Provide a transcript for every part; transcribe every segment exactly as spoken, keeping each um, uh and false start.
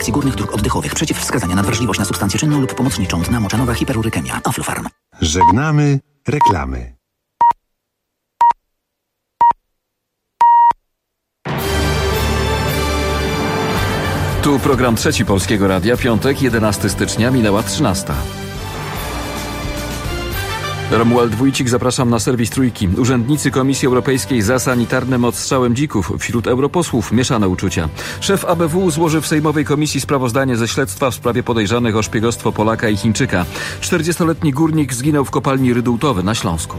górnych dróg oddechowych, przeciwwskazania na wrażliwość na substancję czynną lub pomocniczą, dna moczanowa, hiperurykemia. Aflofarm. Żegnamy reklamy. Tu program trzeci Polskiego Radia, piątek, jedenastego stycznia, minęła trzynasta. Romuald Wójcik, zapraszam na serwis Trójki. Urzędnicy Komisji Europejskiej za sanitarnym odstrzałem dzików. Wśród europosłów mieszane uczucia. Szef A B W złoży w Sejmowej Komisji sprawozdanie ze śledztwa w sprawie podejrzanych o szpiegostwo Polaka i Chińczyka. czterdziestoletni górnik zginął w kopalni Rydułtowy na Śląsku.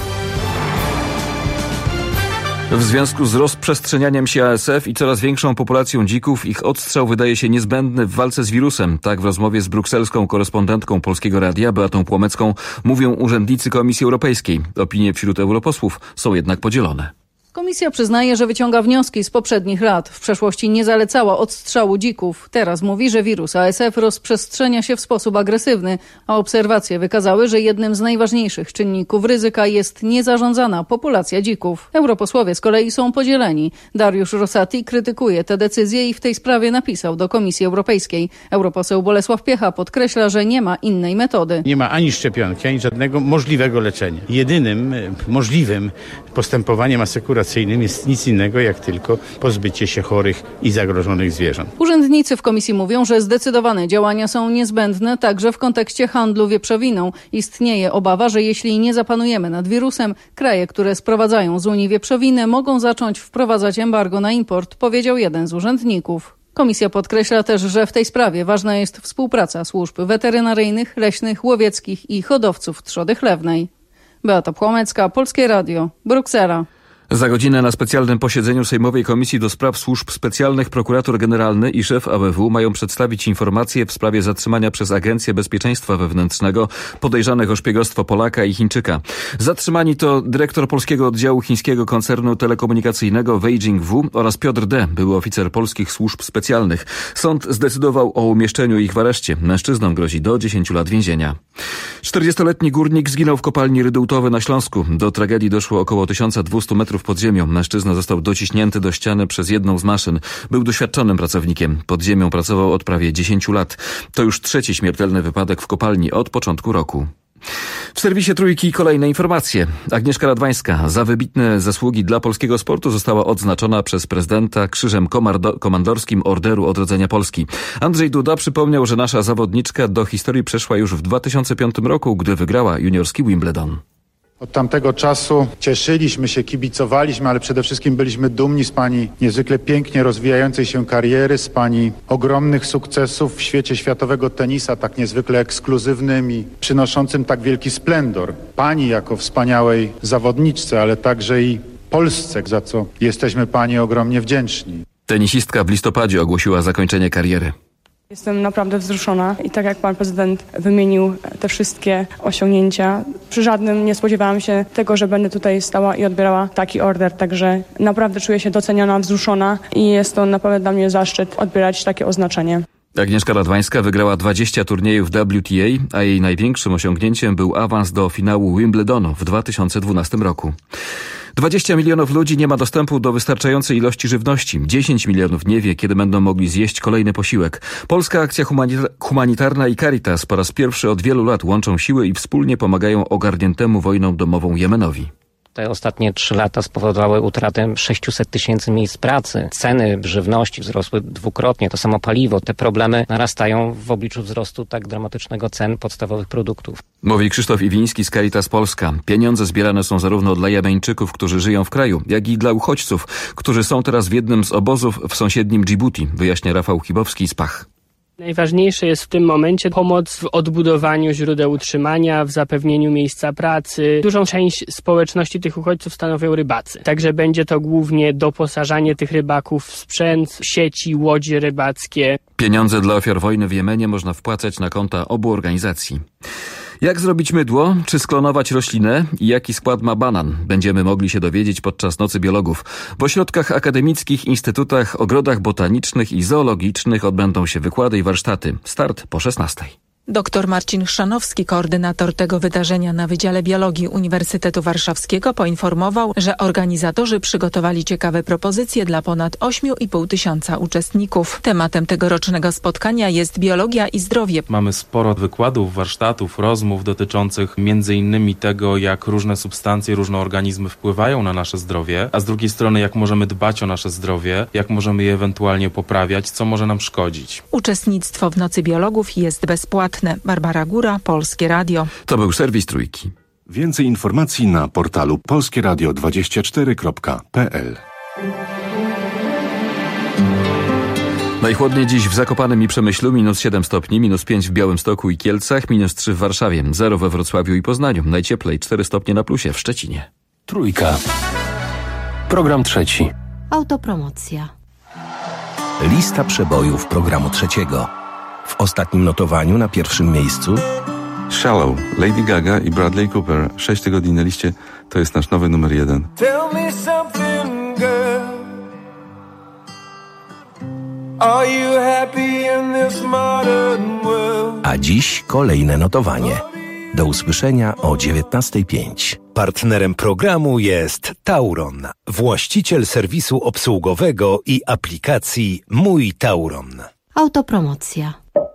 W związku z rozprzestrzenianiem się A S F i coraz większą populacją dzików, ich odstrzał wydaje się niezbędny w walce z wirusem. Tak w rozmowie z brukselską korespondentką Polskiego Radia Beatą Płomecką mówią urzędnicy Komisji Europejskiej. Opinie wśród europosłów są jednak podzielone. Komisja przyznaje, że wyciąga wnioski z poprzednich lat. W przeszłości nie zalecała odstrzału dzików. Teraz mówi, że wirus A S F rozprzestrzenia się w sposób agresywny, a obserwacje wykazały, że jednym z najważniejszych czynników ryzyka jest niezarządzana populacja dzików. Europosłowie z kolei są podzieleni. Dariusz Rosati krytykuje te decyzje i w tej sprawie napisał do Komisji Europejskiej. Europoseł Bolesław Piecha podkreśla, że nie ma innej metody. Nie ma ani szczepionki, ani żadnego możliwego leczenia. Jedynym możliwym postępowaniem asekuracyjnym jest nic innego, jak tylko pozbycie się chorych i zagrożonych zwierząt. Urzędnicy w komisji mówią, że zdecydowane działania są niezbędne także w kontekście handlu wieprzowiną. Istnieje obawa, że jeśli nie zapanujemy nad wirusem, kraje, które sprowadzają z Unii wieprzowinę, mogą zacząć wprowadzać embargo na import, powiedział jeden z urzędników. Komisja podkreśla też, że w tej sprawie ważna jest współpraca służb weterynaryjnych, leśnych, łowieckich i hodowców trzody chlewnej. Beata Płomecka, Polskie Radio, Bruksela. Za godzinę na specjalnym posiedzeniu Sejmowej Komisji do Spraw Służb Specjalnych prokurator generalny i szef A B W mają przedstawić informacje w sprawie zatrzymania przez Agencję Bezpieczeństwa Wewnętrznego podejrzanych o szpiegostwo Polaka i Chińczyka. Zatrzymani to dyrektor polskiego oddziału chińskiego koncernu telekomunikacyjnego Beijing W oraz Piotr D., były oficer polskich służb specjalnych. Sąd zdecydował o umieszczeniu ich w areszcie. Mężczyznom grozi do dziesięciu lat więzienia. czterdziestoletni górnik zginął w kopalni Rydułtowy na Śląsku. Do tragedii doszło około tysiąc dwieście metrów pod ziemią. Mężczyzna został dociśnięty do ściany przez jedną z maszyn. Był doświadczonym pracownikiem. Pod ziemią pracował od prawie dziesięciu lat. To już trzeci śmiertelny wypadek w kopalni od początku roku. W serwisie Trójki kolejne informacje. Agnieszka Radwańska za wybitne zasługi dla polskiego sportu została odznaczona przez prezydenta Krzyżem Komandorskim Orderu Odrodzenia Polski. Andrzej Duda przypomniał, że nasza zawodniczka do historii przeszła już w dwa tysiące piątym roku, gdy wygrała juniorski Wimbledon. Od tamtego czasu cieszyliśmy się, kibicowaliśmy, ale przede wszystkim byliśmy dumni z pani niezwykle pięknie rozwijającej się kariery, z pani ogromnych sukcesów w świecie światowego tenisa, tak niezwykle ekskluzywnym i przynoszącym tak wielki splendor. Pani jako wspaniałej zawodniczce, ale także i Polsce, za co jesteśmy pani ogromnie wdzięczni. Tenisistka w listopadzie ogłosiła zakończenie kariery. Jestem naprawdę wzruszona i tak jak pan prezydent wymienił te wszystkie osiągnięcia, przy żadnym nie spodziewałam się tego, że będę tutaj stała i odbierała taki order, także naprawdę czuję się doceniona, wzruszona i jest to naprawdę dla mnie zaszczyt odbierać takie oznaczenie. Agnieszka Radwańska wygrała dwadzieścia turniejów W T A, a jej największym osiągnięciem był awans do finału Wimbledonu w dwa tysiące dwunastym roku. dwadzieścia milionów ludzi nie ma dostępu do wystarczającej ilości żywności. dziesięć milionów nie wie, kiedy będą mogli zjeść kolejny posiłek. Polska Akcja Humanitarna i Caritas po raz pierwszy od wielu lat łączą siły i wspólnie pomagają ogarniętemu wojną domową Jemenowi. Te ostatnie trzy lata spowodowały utratę sześciuset tysięcy miejsc pracy. Ceny żywności wzrosły dwukrotnie, to samo paliwo. Te problemy narastają w obliczu wzrostu tak dramatycznego cen podstawowych produktów. Mówi Krzysztof Iwiński z Caritas Polska. Pieniądze zbierane są zarówno dla Jemeńczyków, którzy żyją w kraju, jak i dla uchodźców, którzy są teraz w jednym z obozów w sąsiednim Dżibuti, wyjaśnia Rafał Chibowski z Pach. Najważniejsze jest w tym momencie pomoc w odbudowaniu źródeł utrzymania, w zapewnieniu miejsca pracy. Dużą część społeczności tych uchodźców stanowią rybacy. Także będzie to głównie doposażanie tych rybaków w sprzęt, sieci, łodzie rybackie. Pieniądze dla ofiar wojny w Jemenie można wpłacać na konta obu organizacji. Jak zrobić mydło? Czy sklonować roślinę? I jaki skład ma banan? Będziemy mogli się dowiedzieć podczas Nocy Biologów. W ośrodkach akademickich, instytutach, ogrodach botanicznych i zoologicznych odbędą się wykłady i warsztaty. Start po szesnastej. Doktor Marcin Chrzanowski, koordynator tego wydarzenia na Wydziale Biologii Uniwersytetu Warszawskiego, poinformował, że organizatorzy przygotowali ciekawe propozycje dla ponad ośmiu i pół tysiąca uczestników. Tematem tegorocznego spotkania jest biologia i zdrowie. Mamy sporo wykładów, warsztatów, rozmów dotyczących między innymi tego, jak różne substancje, różne organizmy wpływają na nasze zdrowie, a z drugiej strony jak możemy dbać o nasze zdrowie, jak możemy je ewentualnie poprawiać, co może nam szkodzić. Uczestnictwo w Nocy Biologów jest bezpłatne. Barbara Góra, Polskie Radio. To był serwis Trójki. Więcej informacji na portalu polskie radio dwadzieścia cztery kropka p l. Najchłodniej dziś w Zakopanem i Przemyślu, minus siedem stopni, minus pięć w Białymstoku i Kielcach, minus trzy w Warszawie, zero we Wrocławiu i Poznaniu. Najcieplej cztery stopnie na plusie w Szczecinie. Trójka. Program trzeci. Autopromocja. Lista przebojów programu trzeciego. W ostatnim notowaniu na pierwszym miejscu Shallow, Lady Gaga i Bradley Cooper. Sześć tygodni na liście, to jest nasz nowy numer jeden. Tell me something, girl. Are you happy in this modern world? A dziś kolejne notowanie. Do usłyszenia o dziewiętnasta pięć. Partnerem programu jest Tauron, właściciel serwisu obsługowego i aplikacji Mój Tauron. Autopromocja.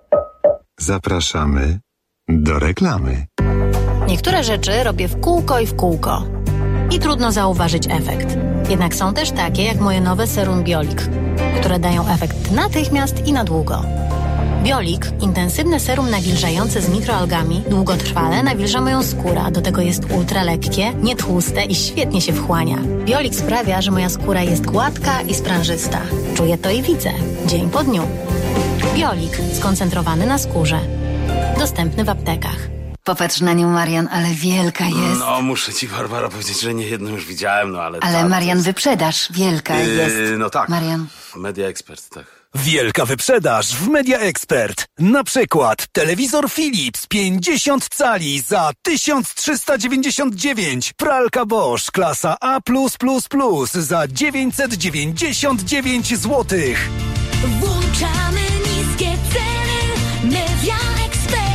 Zapraszamy do reklamy. Niektóre rzeczy robię w kółko i w kółko. I trudno zauważyć efekt. Jednak są też takie jak moje nowe serum Biolik, które dają efekt natychmiast i na długo. Biolik, intensywne serum nawilżające z mikroalgami, długotrwale nawilża moją skórę, a do tego jest ultralekkie, nietłuste i świetnie się wchłania. Biolik sprawia, że moja skóra jest gładka i sprężysta. Czuję to i widzę, dzień po dniu. Biolik, skoncentrowany na skórze. Dostępny w aptekach. Popatrz na nią, Marian, ale wielka jest. No, muszę ci, Barbara, powiedzieć, że nie jedną już widziałem, no ale... Ale ta, Marian, jest... wyprzedaż, wielka yy, jest. No tak. Marian. Media Expert, tak. Wielka wyprzedaż w Media Expert. Na przykład telewizor Philips pięćdziesiąt cali za tysiąc trzysta dziewięćdziesiąt dziewięć. Pralka Bosch klasa A plus plus plus za dziewięćset dziewięćdziesiąt dziewięć złotych. Włączamy niskie ceny. Media Expert.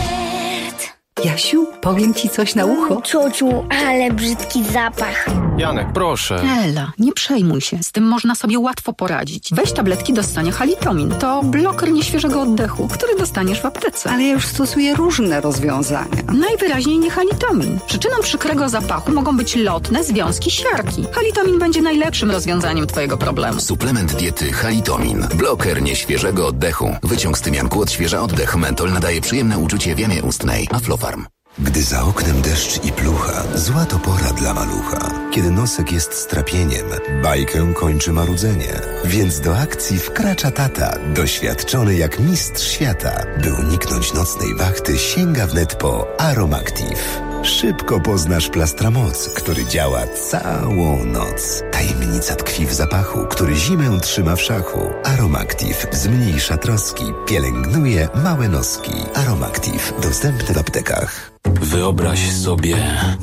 Jasiu, powiem ci coś na ucho. Ciociu, ale brzydki zapach. Janek, proszę. Ela, nie przejmuj się. Z tym można sobie łatwo poradzić. Weź tabletki do ssania Halitomin. To bloker nieświeżego oddechu, który dostaniesz w aptece. Ale ja już stosuję różne rozwiązania. Najwyraźniej nie Halitomin. Przyczyną przykrego zapachu mogą być lotne związki siarki. Halitomin będzie najlepszym rozwiązaniem twojego problemu. Suplement diety Halitomin. Bloker nieświeżego oddechu. Wyciąg z tymianku odświeża oddech. Mentol nadaje przyjemne uczucie w jamie ustnej. Aflofarm. Gdy za oknem deszcz i plucha, zła to pora dla malucha. Kiedy nosek jest strapieniem, bajkę kończy marudzenie. Więc do akcji wkracza tata, doświadczony jak mistrz świata. By uniknąć nocnej wachty, sięga wnet po Aromactive. Szybko poznasz Plastramoc, który działa całą noc. Tajemnica tkwi w zapachu, który zimę trzyma w szachu. Aromactive zmniejsza troski, pielęgnuje małe noski. Aromactive dostępny w aptekach. Wyobraź sobie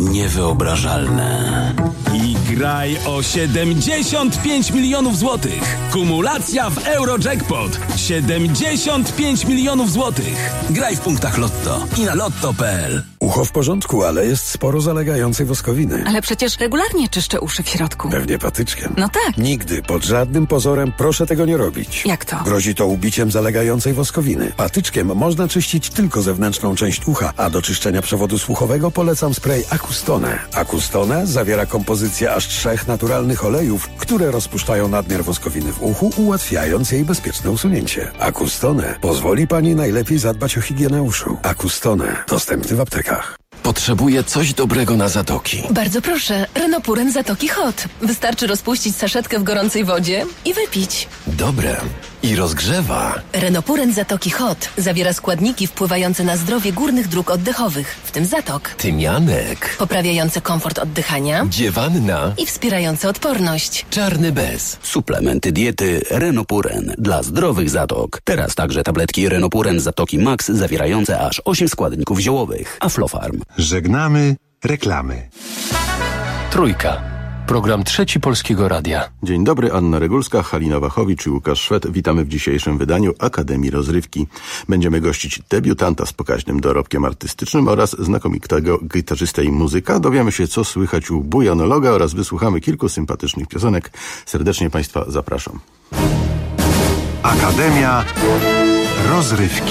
niewyobrażalne. I graj o siedemdziesiąt pięć milionów złotych. Kumulacja w Eurojackpot. siedemdziesiąt pięć milionów złotych. Graj w punktach Lotto i na lotto kropka p l. Ucho w porządku, ale jest sporo zalegającej woskowiny. Ale przecież regularnie czyszczę uszy w środku. Pewnie patyczkiem. No tak. Nigdy, pod żadnym pozorem proszę tego nie robić. Jak to? Grozi to ubiciem zalegającej woskowiny. Patyczkiem można czyścić tylko zewnętrzną część ucha, a do czyszczenia przewodu słuchowego polecam spray Acustone. Acustone zawiera kompozycję aż trzech naturalnych olejów, które rozpuszczają nadmiar woskowiny w uchu, ułatwiając jej bezpieczne usunięcie. Acustone pozwoli pani najlepiej zadbać o higienę uszu. Acustone dostępny w aptekach. Potrzebuję coś dobrego na zatoki. Bardzo proszę, Renopuren Zatoki Hot. Wystarczy rozpuścić saszetkę w gorącej wodzie i wypić. Dobre. I rozgrzewa. Renopuren Zatoki Hot zawiera składniki wpływające na zdrowie górnych dróg oddechowych, w tym zatok. Tymianek. Poprawiające komfort oddychania. Dziewanna. I wspierające odporność. Czarny bez. Suplementy diety Renopuren dla zdrowych zatok. Teraz także tabletki Renopuren Zatoki Max zawierające aż osiem składników ziołowych. Aflofarm. Żegnamy reklamy. Trójka. Program Trzeci Polskiego Radia. Dzień dobry, Anna Regulska, Halina Wachowicz i Łukasz Szwed. Witamy w dzisiejszym wydaniu Akademii Rozrywki. Będziemy gościć debiutanta z pokaźnym dorobkiem artystycznym oraz znakomitego gitarzystę i muzyka. Dowiemy się, co słychać u bujanologa oraz wysłuchamy kilku sympatycznych piosenek. Serdecznie Państwa zapraszam. Akademia Rozrywki.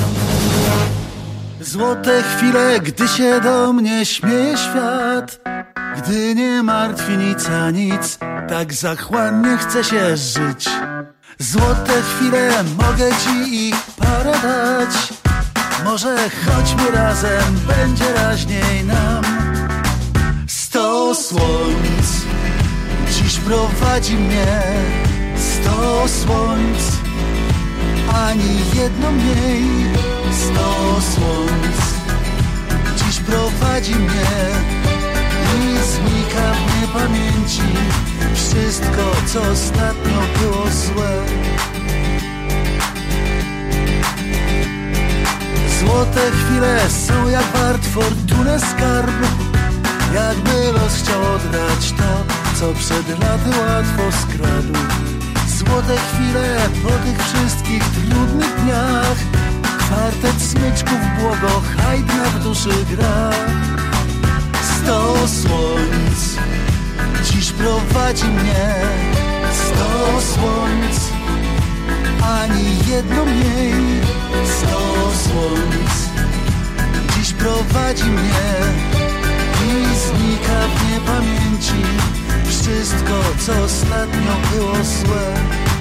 Złote chwile, gdy się do mnie śmieje świat, gdy nie martwi nic a nic, tak zachłannie chce się żyć. Złote chwile, mogę ci ich parę dać. Może chodźmy razem, będzie raźniej nam. Sto słońc dziś prowadzi mnie, sto słońc, ani jedno mniej. Sto słońc dziś prowadzi mnie i znika w niepamięci wszystko, co ostatnio było złe. Złote chwile są jak wart fortunę skarb, jakby los chciał oddać to, co przed laty łatwo skradł. Złote chwile po tych wszystkich trudnych dniach, kwartet smyczków błogo hajdna w duszy gra. Sto słońc dziś prowadzi mnie, sto słońc, ani jedno mniej. Sto słońc dziś prowadzi mnie i znika w niepamięci wszystko, co ostatnio było złe.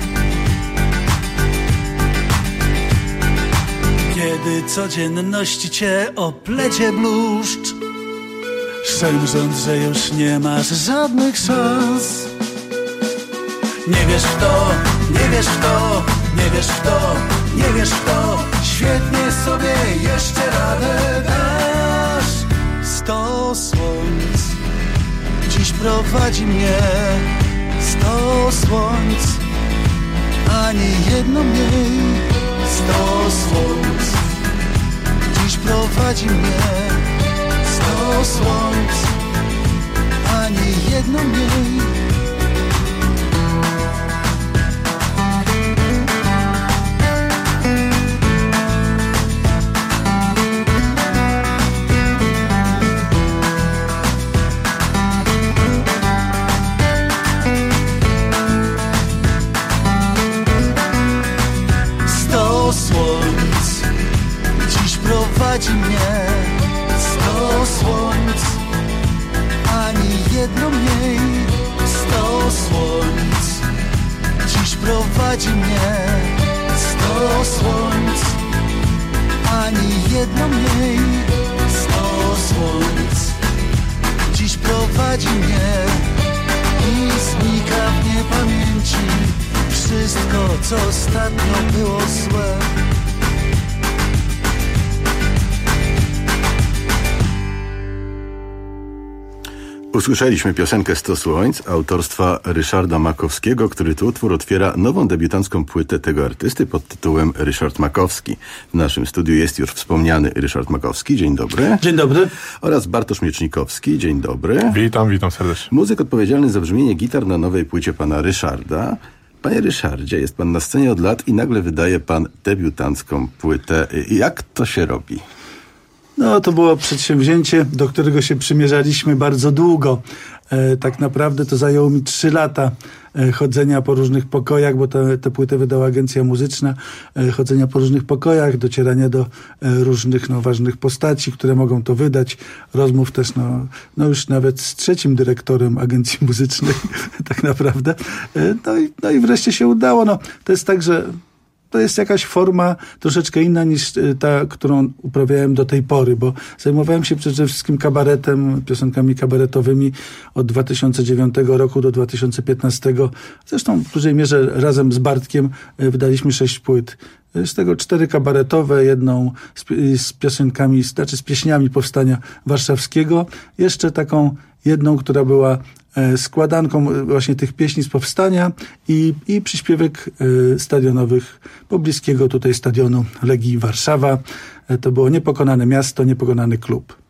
Kiedy codzienności cię oplecie bluszcz, szemrząc, że już nie masz żadnych szans. Nie wiesz w to, nie wiesz w to, nie wiesz w to, nie wiesz w to, świetnie sobie jeszcze radę dasz. Sto słońc dziś prowadzi mnie, sto słońc, ani jedno mniej. Sto słońc dziś prowadzi mnie, sto słońc, ani jedno mniej. Prowadzi mnie sto słońc, ani jedno mniej. Sto słońc dziś prowadzi mnie, sto słońc, ani jedno mniej. Sto słońc dziś prowadzi mnie i znika w niepamięci wszystko, co ostatnio było złe. Usłyszeliśmy piosenkę sto słońc autorstwa Ryszarda Makowskiego, który to utwór otwiera nową debiutancką płytę tego artysty pod tytułem Ryszard Makowski. W naszym studiu jest już wspomniany Ryszard Makowski. Dzień dobry. Dzień dobry. Oraz Bartosz Miecznikowski. Dzień dobry. Witam, witam serdecznie. Muzyk odpowiedzialny za brzmienie gitar na nowej płycie pana Ryszarda. Panie Ryszardzie, jest pan na scenie od lat i nagle wydaje pan debiutancką płytę. Jak to się robi? No, to było przedsięwzięcie, do którego się przymierzaliśmy bardzo długo. E, tak naprawdę to zajęło mi trzy lata e, chodzenia po różnych pokojach, bo tę płytę wydała agencja muzyczna, e, chodzenia po różnych pokojach, docierania do e, różnych no, ważnych postaci, które mogą to wydać, rozmów też no, no już nawet z trzecim dyrektorem agencji muzycznej tak naprawdę. E, no, i, no i wreszcie się udało. No, to jest tak, że to jest jakaś forma troszeczkę inna niż ta, którą uprawiałem do tej pory, bo zajmowałem się przede wszystkim kabaretem, piosenkami kabaretowymi od dwa tysiące dziewiątego roku do dwa tysiące piętnastego. Zresztą w dużej mierze razem z Bartkiem wydaliśmy sześć płyt. Z tego cztery kabaretowe, jedną z, z piosenkami, znaczy z pieśniami powstania warszawskiego. Jeszcze taką jedną, która była składanką właśnie tych pieśni z powstania i, i przyśpiewek stadionowych pobliskiego tutaj stadionu Legii Warszawa. To było Niepokonane miasto, niepokonany klub.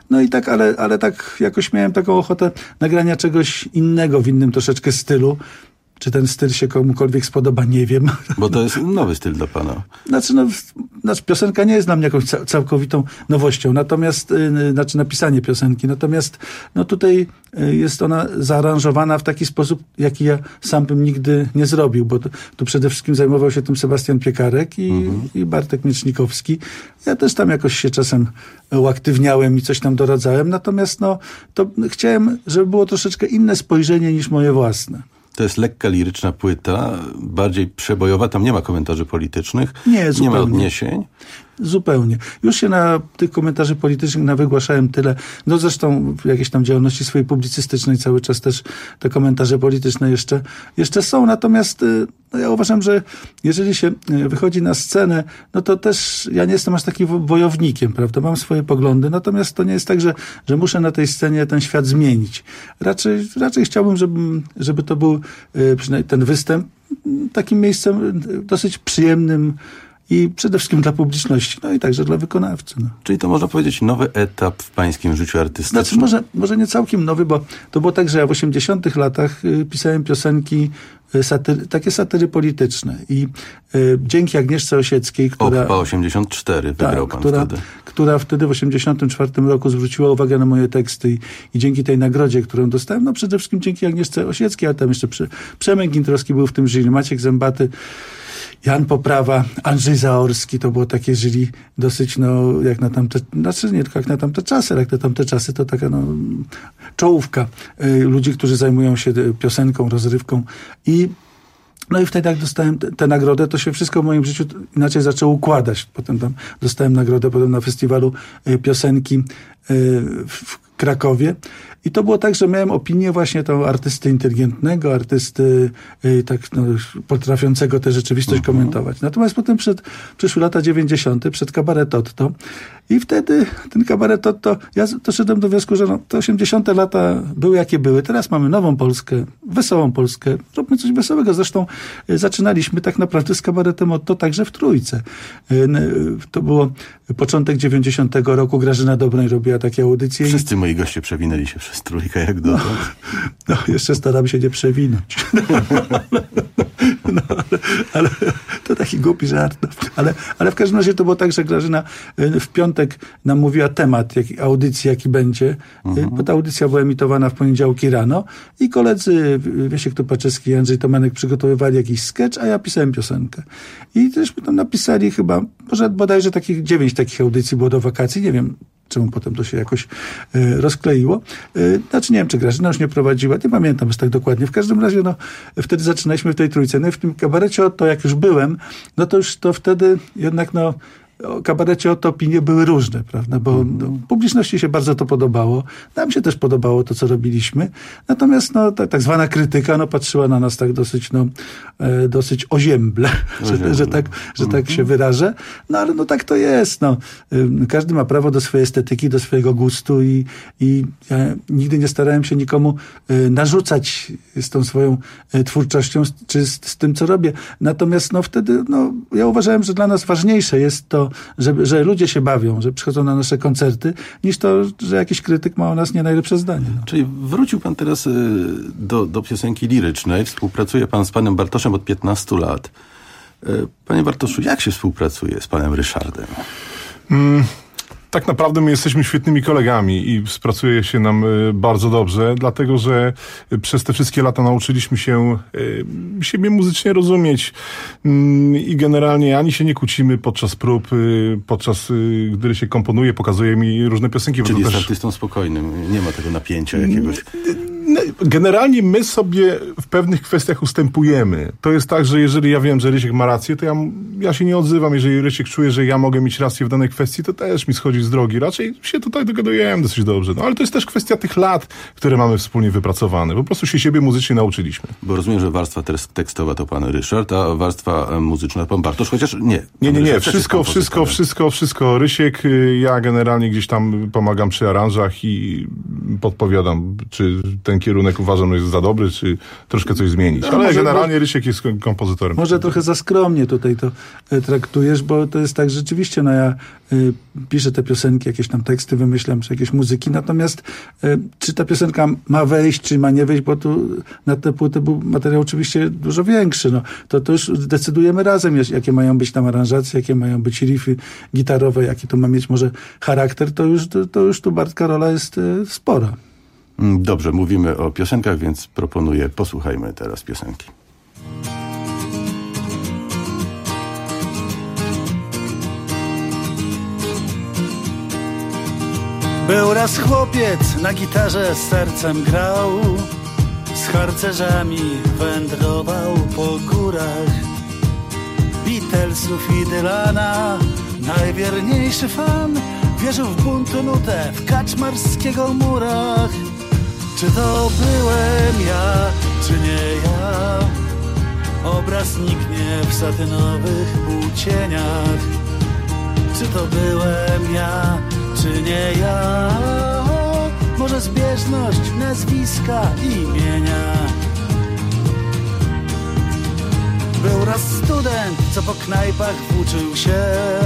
No i tak, ale, ale tak jakoś miałem taką ochotę nagrania czegoś innego, w innym troszeczkę stylu. Czy ten styl się komukolwiek spodoba, nie wiem. Bo to jest nowy styl dla pana. Znaczy, no, znaczy piosenka nie jest dla mnie jakąś całkowitą nowością, natomiast, yy, znaczy napisanie piosenki, natomiast no tutaj yy, jest ona zaaranżowana w taki sposób, jaki ja sam bym nigdy nie zrobił, bo to, tu przede wszystkim zajmował się tym Sebastian Piekarek i, mhm. i Bartek Miecznikowski. Ja też tam jakoś się czasem uaktywniałem i coś tam doradzałem, natomiast no, to chciałem, żeby było troszeczkę inne spojrzenie niż moje własne. To jest lekka, liryczna płyta, bardziej przebojowa, tam nie ma komentarzy politycznych, nie, nie ma odniesień. Zupełnie. Już się na tych komentarzy politycznych nawygłaszałem tyle. No zresztą w jakiejś tam działalności swojej publicystycznej cały czas też te komentarze polityczne jeszcze, jeszcze są. Natomiast no ja uważam, że jeżeli się wychodzi na scenę, no to też ja nie jestem aż takim wojownikiem, prawda? Mam swoje poglądy, natomiast to nie jest tak, że, że muszę na tej scenie ten świat zmienić. Raczej, raczej chciałbym, żeby, żeby to był przynajmniej ten występ takim miejscem dosyć przyjemnym, i przede wszystkim dla publiczności, no i także dla wykonawcy. No. Czyli to można powiedzieć nowy etap w pańskim życiu artystycznym? Znaczy może, może nie całkiem nowy, bo to było tak, że ja w osiemdziesiątych latach y, pisałem piosenki, y, satyry, takie satyry polityczne i y, dzięki Agnieszce Osieckiej, która... O, chyba osiemdziesiąt cztery wygrał tak, pan która, wtedy. Która wtedy w osiemdziesiątym czwartym roku zwróciła uwagę na moje teksty i, i dzięki tej nagrodzie, którą dostałem, no przede wszystkim dzięki Agnieszce Osieckiej, ale tam jeszcze przy, Przemek Gintrowski był w tym jury, Maciek Zębaty, Jan Poprawa, Andrzej Zaorski, to było takie jury dosyć, no, jak na tamte, znaczy nie tylko jak na tamte czasy, ale jak na tamte czasy, to taka, no, czołówka y, ludzi, którzy zajmują się piosenką, rozrywką i no i wtedy jak dostałem tę nagrodę, to się wszystko w moim życiu inaczej zaczęło układać. Potem tam dostałem nagrodę potem na festiwalu y, piosenki y, w Krakowie. I to było tak, że miałem opinię właśnie tą artysty inteligentnego, artysty y, tak no, potrafiącego tę rzeczywistość uh-huh. komentować. Natomiast potem przed, przyszły lata dziewięćdziesiąte, przed Kabaret Otto i wtedy ten Kabaret Otto, ja doszedłem do wniosku, że no, te osiemdziesiąte lata były jakie były. Teraz mamy nową Polskę, wesołą Polskę. Róbmy coś wesołego. Zresztą y, zaczynaliśmy tak naprawdę z Kabaretem Otto także w Trójce. Y, y, to było początek dziewięćdziesiątego roku. Grażyna Dobroń robiła takie audycje. Wszyscy i... moi goście przewinęli się przez Trójkę jak dotąd. No, no jeszcze staram się nie przewinąć. No, ale, ale to taki głupi żart. No. Ale, ale w każdym razie to było tak, że Grażyna w piątek nam mówiła temat jaki, audycji, jaki będzie, mhm. bo ta audycja była emitowana w poniedziałki rano i koledzy Wiesiek Tupaczewski i Andrzej Tomanek przygotowywali jakiś sketch, a ja pisałem piosenkę. I teżśmy tam napisali chyba, może bodajże takich dziewięć takich audycji było do wakacji, nie wiem, czemu potem to się jakoś y, rozkleiło. Y, znaczy nie wiem, czy Grażyna już nie prowadziła, nie pamiętam już tak dokładnie. W każdym razie, no, wtedy zaczynaliśmy w tej Trójce. No i w tym Kabarecie Otto, jak już byłem, no to już to wtedy jednak, no, o Kabarecie Otto opinie były różne, prawda, bo mm. no, publiczności się bardzo to podobało. Nam się też podobało to, co robiliśmy. Natomiast, no, ta, tak zwana krytyka, no, patrzyła na nas tak dosyć, no, e, dosyć ozięble, że, że tak, że mm. tak się wyrażę. No, ale no, tak to jest, no. E, każdy ma prawo do swojej estetyki, do swojego gustu i, i ja nigdy nie starałem się nikomu e, narzucać z tą swoją e, twórczością, czy z, z tym, co robię. Natomiast, no, wtedy, no, ja uważałem, że dla nas ważniejsze jest to, Że, że ludzie się bawią, że przychodzą na nasze koncerty, niż to, że jakiś krytyk ma o nas nie najlepsze zdanie. No. Czyli wrócił pan teraz y, do, do piosenki lirycznej. Współpracuje pan z panem Bartoszem od piętnastu lat. Y, panie Bartoszu, jak się współpracuje z panem Ryszardem? Mm. Tak naprawdę my jesteśmy świetnymi kolegami i współpracuje się nam bardzo dobrze, dlatego że przez te wszystkie lata nauczyliśmy się siebie muzycznie rozumieć i generalnie ani się nie kłócimy podczas prób, podczas gdy się komponuje, pokazuje mi różne piosenki. Czyli jest też... artystą spokojnym, nie ma tego napięcia jakiegoś... Generalnie my sobie w pewnych kwestiach ustępujemy. To jest tak, że jeżeli ja wiem, że Rysiek ma rację, to ja, ja się nie odzywam. Jeżeli Rysiek czuje, że ja mogę mieć rację w danej kwestii, to też mi schodzi z drogi. Raczej się tutaj dogadujemy dosyć dobrze. No ale to jest też kwestia tych lat, które mamy wspólnie wypracowane. Po prostu się siebie muzycznie nauczyliśmy. Bo rozumiem, że warstwa tekstowa to pan Ryszard, a warstwa muzyczna pan Bartosz, chociaż nie. Nie, nie, nie. Wszystko, wszystko, wszystko, wszystko Rysiek. Ja generalnie gdzieś tam pomagam przy aranżach i podpowiadam, czy ten kierunek uważam, że jest za dobry, czy troszkę coś zmienić. No, ale może, generalnie bo... Rysiek jest kompozytorem. Może trochę za skromnie tutaj to e, traktujesz, bo to jest tak rzeczywiście, no ja y, piszę te piosenki, jakieś tam teksty wymyślam, czy jakieś muzyki, natomiast y, czy ta piosenka ma wejść, czy ma nie wejść, bo tu na tę płytę był materiał oczywiście dużo większy, no, to, to już decydujemy razem, jakie mają być tam aranżacje, jakie mają być riffy gitarowe, jaki to ma mieć może charakter, to już, to, to już tu Bartka rola jest y, spora. Dobrze, mówimy o piosenkach, więc proponuję, posłuchajmy teraz piosenki. Był raz chłopiec, na gitarze z sercem grał, z harcerzami wędrował po górach. Beatlesów i Dylana, najwierniejszy fan, wierzył w buntu nutę w kaczmarskiego murach. Czy to byłem ja, czy nie ja? Obraz niknie w satynowych płócieniach. Czy to byłem ja, czy nie ja? Może zbieżność nazwiska i imienia. Był raz student, co po knajpach włóczył się,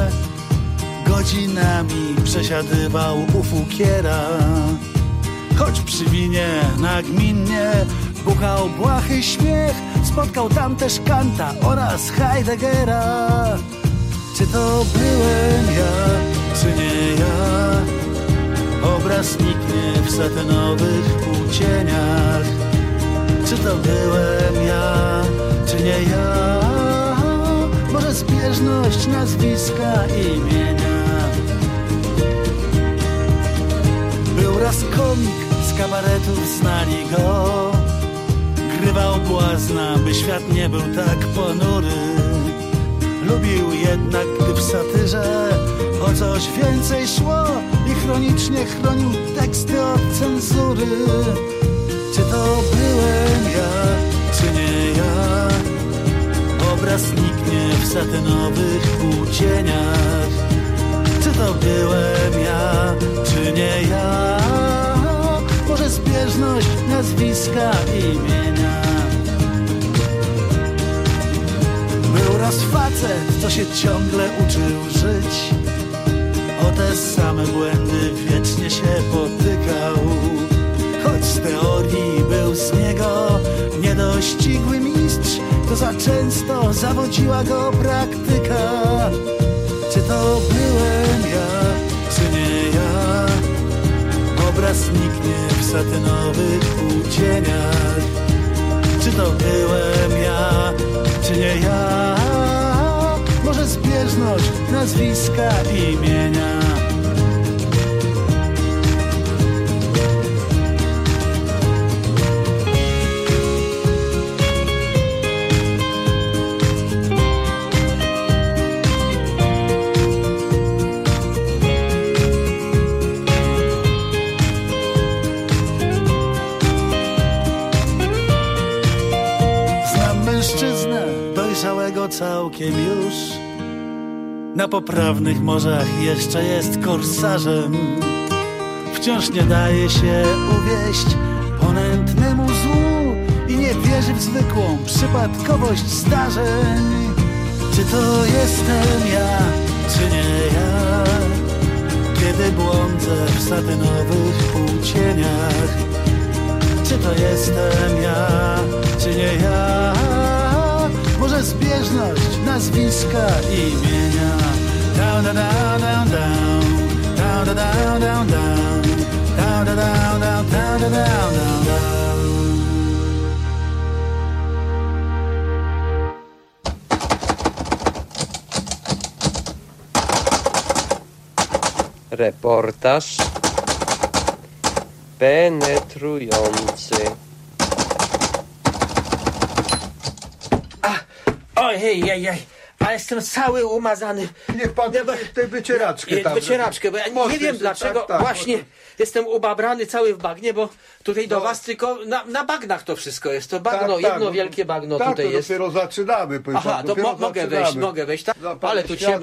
godzinami przesiadywał u fukiera. Choć przy winie nagminnie buchał błahy śmiech, spotkał tam też Kanta oraz Heideggera. Czy to byłem ja, czy nie ja? Obraz niknie w satynowych płócieniach. Czy to byłem ja, czy nie ja? Może zbieżność nazwiska i imienia. Był raz komik z kabaretów, znali go. Grywał błazna, by świat nie był tak ponury. Lubił jednak, gdy w satyrze o coś więcej szło i chronicznie chronił teksty od cenzury. Czy to byłem ja, czy nie ja? Obraz niknie w satynowych płócieniach. Czy to byłem ja, czy nie ja? Może zbieżność nazwiska i imienia. Był raz facet, co się ciągle uczył żyć. O te same błędy wiecznie się potykał. Choć z teorii był z niego niedościgły mistrz, to za często zawodziła go praktyka. Czy to byłem ja, czy nie ja? Obraz niknie w satynowych płócieniach. Czy to byłem ja, czy nie ja? Może zbieżność nazwiska i imienia. Całkiem już na poprawnych morzach jeszcze jest korsarzem. Wciąż nie daje się uwieść ponętnemu złu i nie wierzy w zwykłą przypadkowość zdarzeń. Czy to jestem ja, czy nie ja? Kiedy błądzę w satynowych płócieniach. Czy to jestem ja, czy nie ja? Może zbieżność nazwiska i imienia. Down, down, down, down, down, down, down, down, down, down, down, down, down, down, down, down. Reportaż penetrujący. Oj, hej, hej, hej, a jestem cały umazany. Niech pan tę wycieraczkę tam... Wycieraczkę, bo ja nie wiem dlaczego, tak, tak, właśnie może... jestem ubabrany cały w bagnie, bo tutaj do no. was tylko na, na bagnach to wszystko jest. To bagno, tak, jedno tak, wielkie bagno tak, tutaj to jest. dopiero zaczynamy. Aha, to mo mogę wejść, mogę wejść, tak? Ale tu ciemno.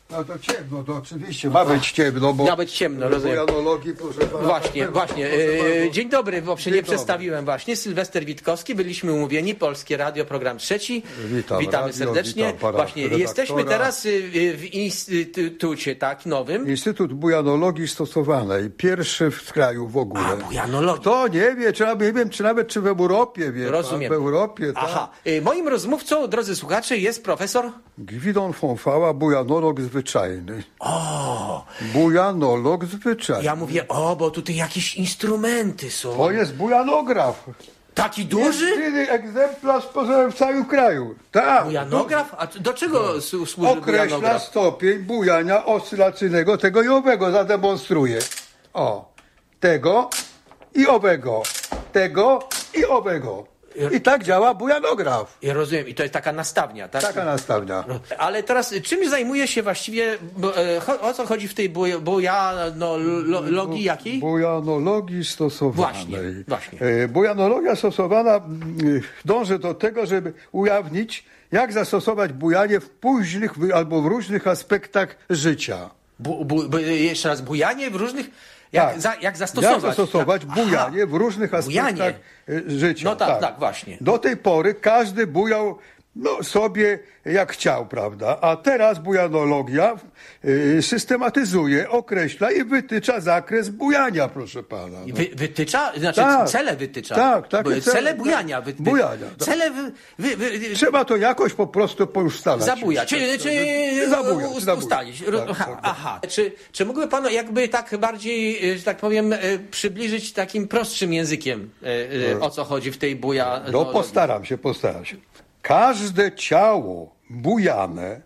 No to ciemno, to oczywiście ma być ciemno, bo... Ma być ciemno, rozumiem. Bujanologii, proszę pana. Właśnie, właśnie. E, dzień dobry, bo się nie przedstawiłem właśnie. Sylwester Witkowski, byliśmy umówieni, Polskie Radio, program trzeci. Witam, Witamy radio, serdecznie. witam pana Właśnie, redaktora. jesteśmy teraz w instytucie, tak, nowym. Instytut Bujanologii Stosowanej, pierwszy w kraju w ogóle. A, bujanologii. To nie wie, czy, nie wiem, czy nawet czy w Europie, wie Rozumiem. Pan, w Europie, tak. Aha. E, moim rozmówcą, drodzy słuchacze, jest profesor... Gwidon Fonfała, bujanolog zwyczajny. O! Bujanolog zwyczajny. Ja mówię, o, bo tutaj jakieś instrumenty są. To jest bujanograf. Taki duży? Jedyny egzemplarz poza w całym kraju. Tak. Bujanograf? A do czego no. służy Określa bujanograf? stopień bujania oscylacyjnego tego i owego. Zademonstruję. O. Tego i owego. Tego i owego. I tak działa bujanograf. Ja rozumiem. I to jest taka nastawnia, tak? Taka nastawnia. Ale teraz czym zajmuje się właściwie, bo, e, o co chodzi w tej buj, bujanologii jakiej? Bujanologii stosowanej. Właśnie, właśnie. E, bujanologia stosowana m, dąży do tego, żeby ujawnić, jak zastosować bujanie w późnych albo w różnych aspektach życia. Bu, bu, bu, jeszcze raz, bujanie w różnych... Jak, tak. za, jak zastosować? Jak zastosować tak. bujanie Aha. w różnych aspektach bujanie. życia. No tak, tak, tak, właśnie. Do tej pory każdy bujał no, sobie jak chciał, prawda? A teraz bujanologia y, systematyzuje, określa i wytycza zakres bujania, proszę pana. No. Wy, wytycza? Znaczy tak. cele wytycza? Tak, tak. Cele, cele bujania. Wy, bujania. Tak. Cele wy, wy, wy, Trzeba to jakoś po prostu poustalać. Zabujać. Czy, czy zabujać, ust, zabujać. ustalić. Tak, aha, tak, aha. Czy, czy mógłby pan jakby tak bardziej, że tak powiem, przybliżyć takim prostszym językiem, o co chodzi w tej buja? No, no postaram się, postaram się. Każde ciało bujane,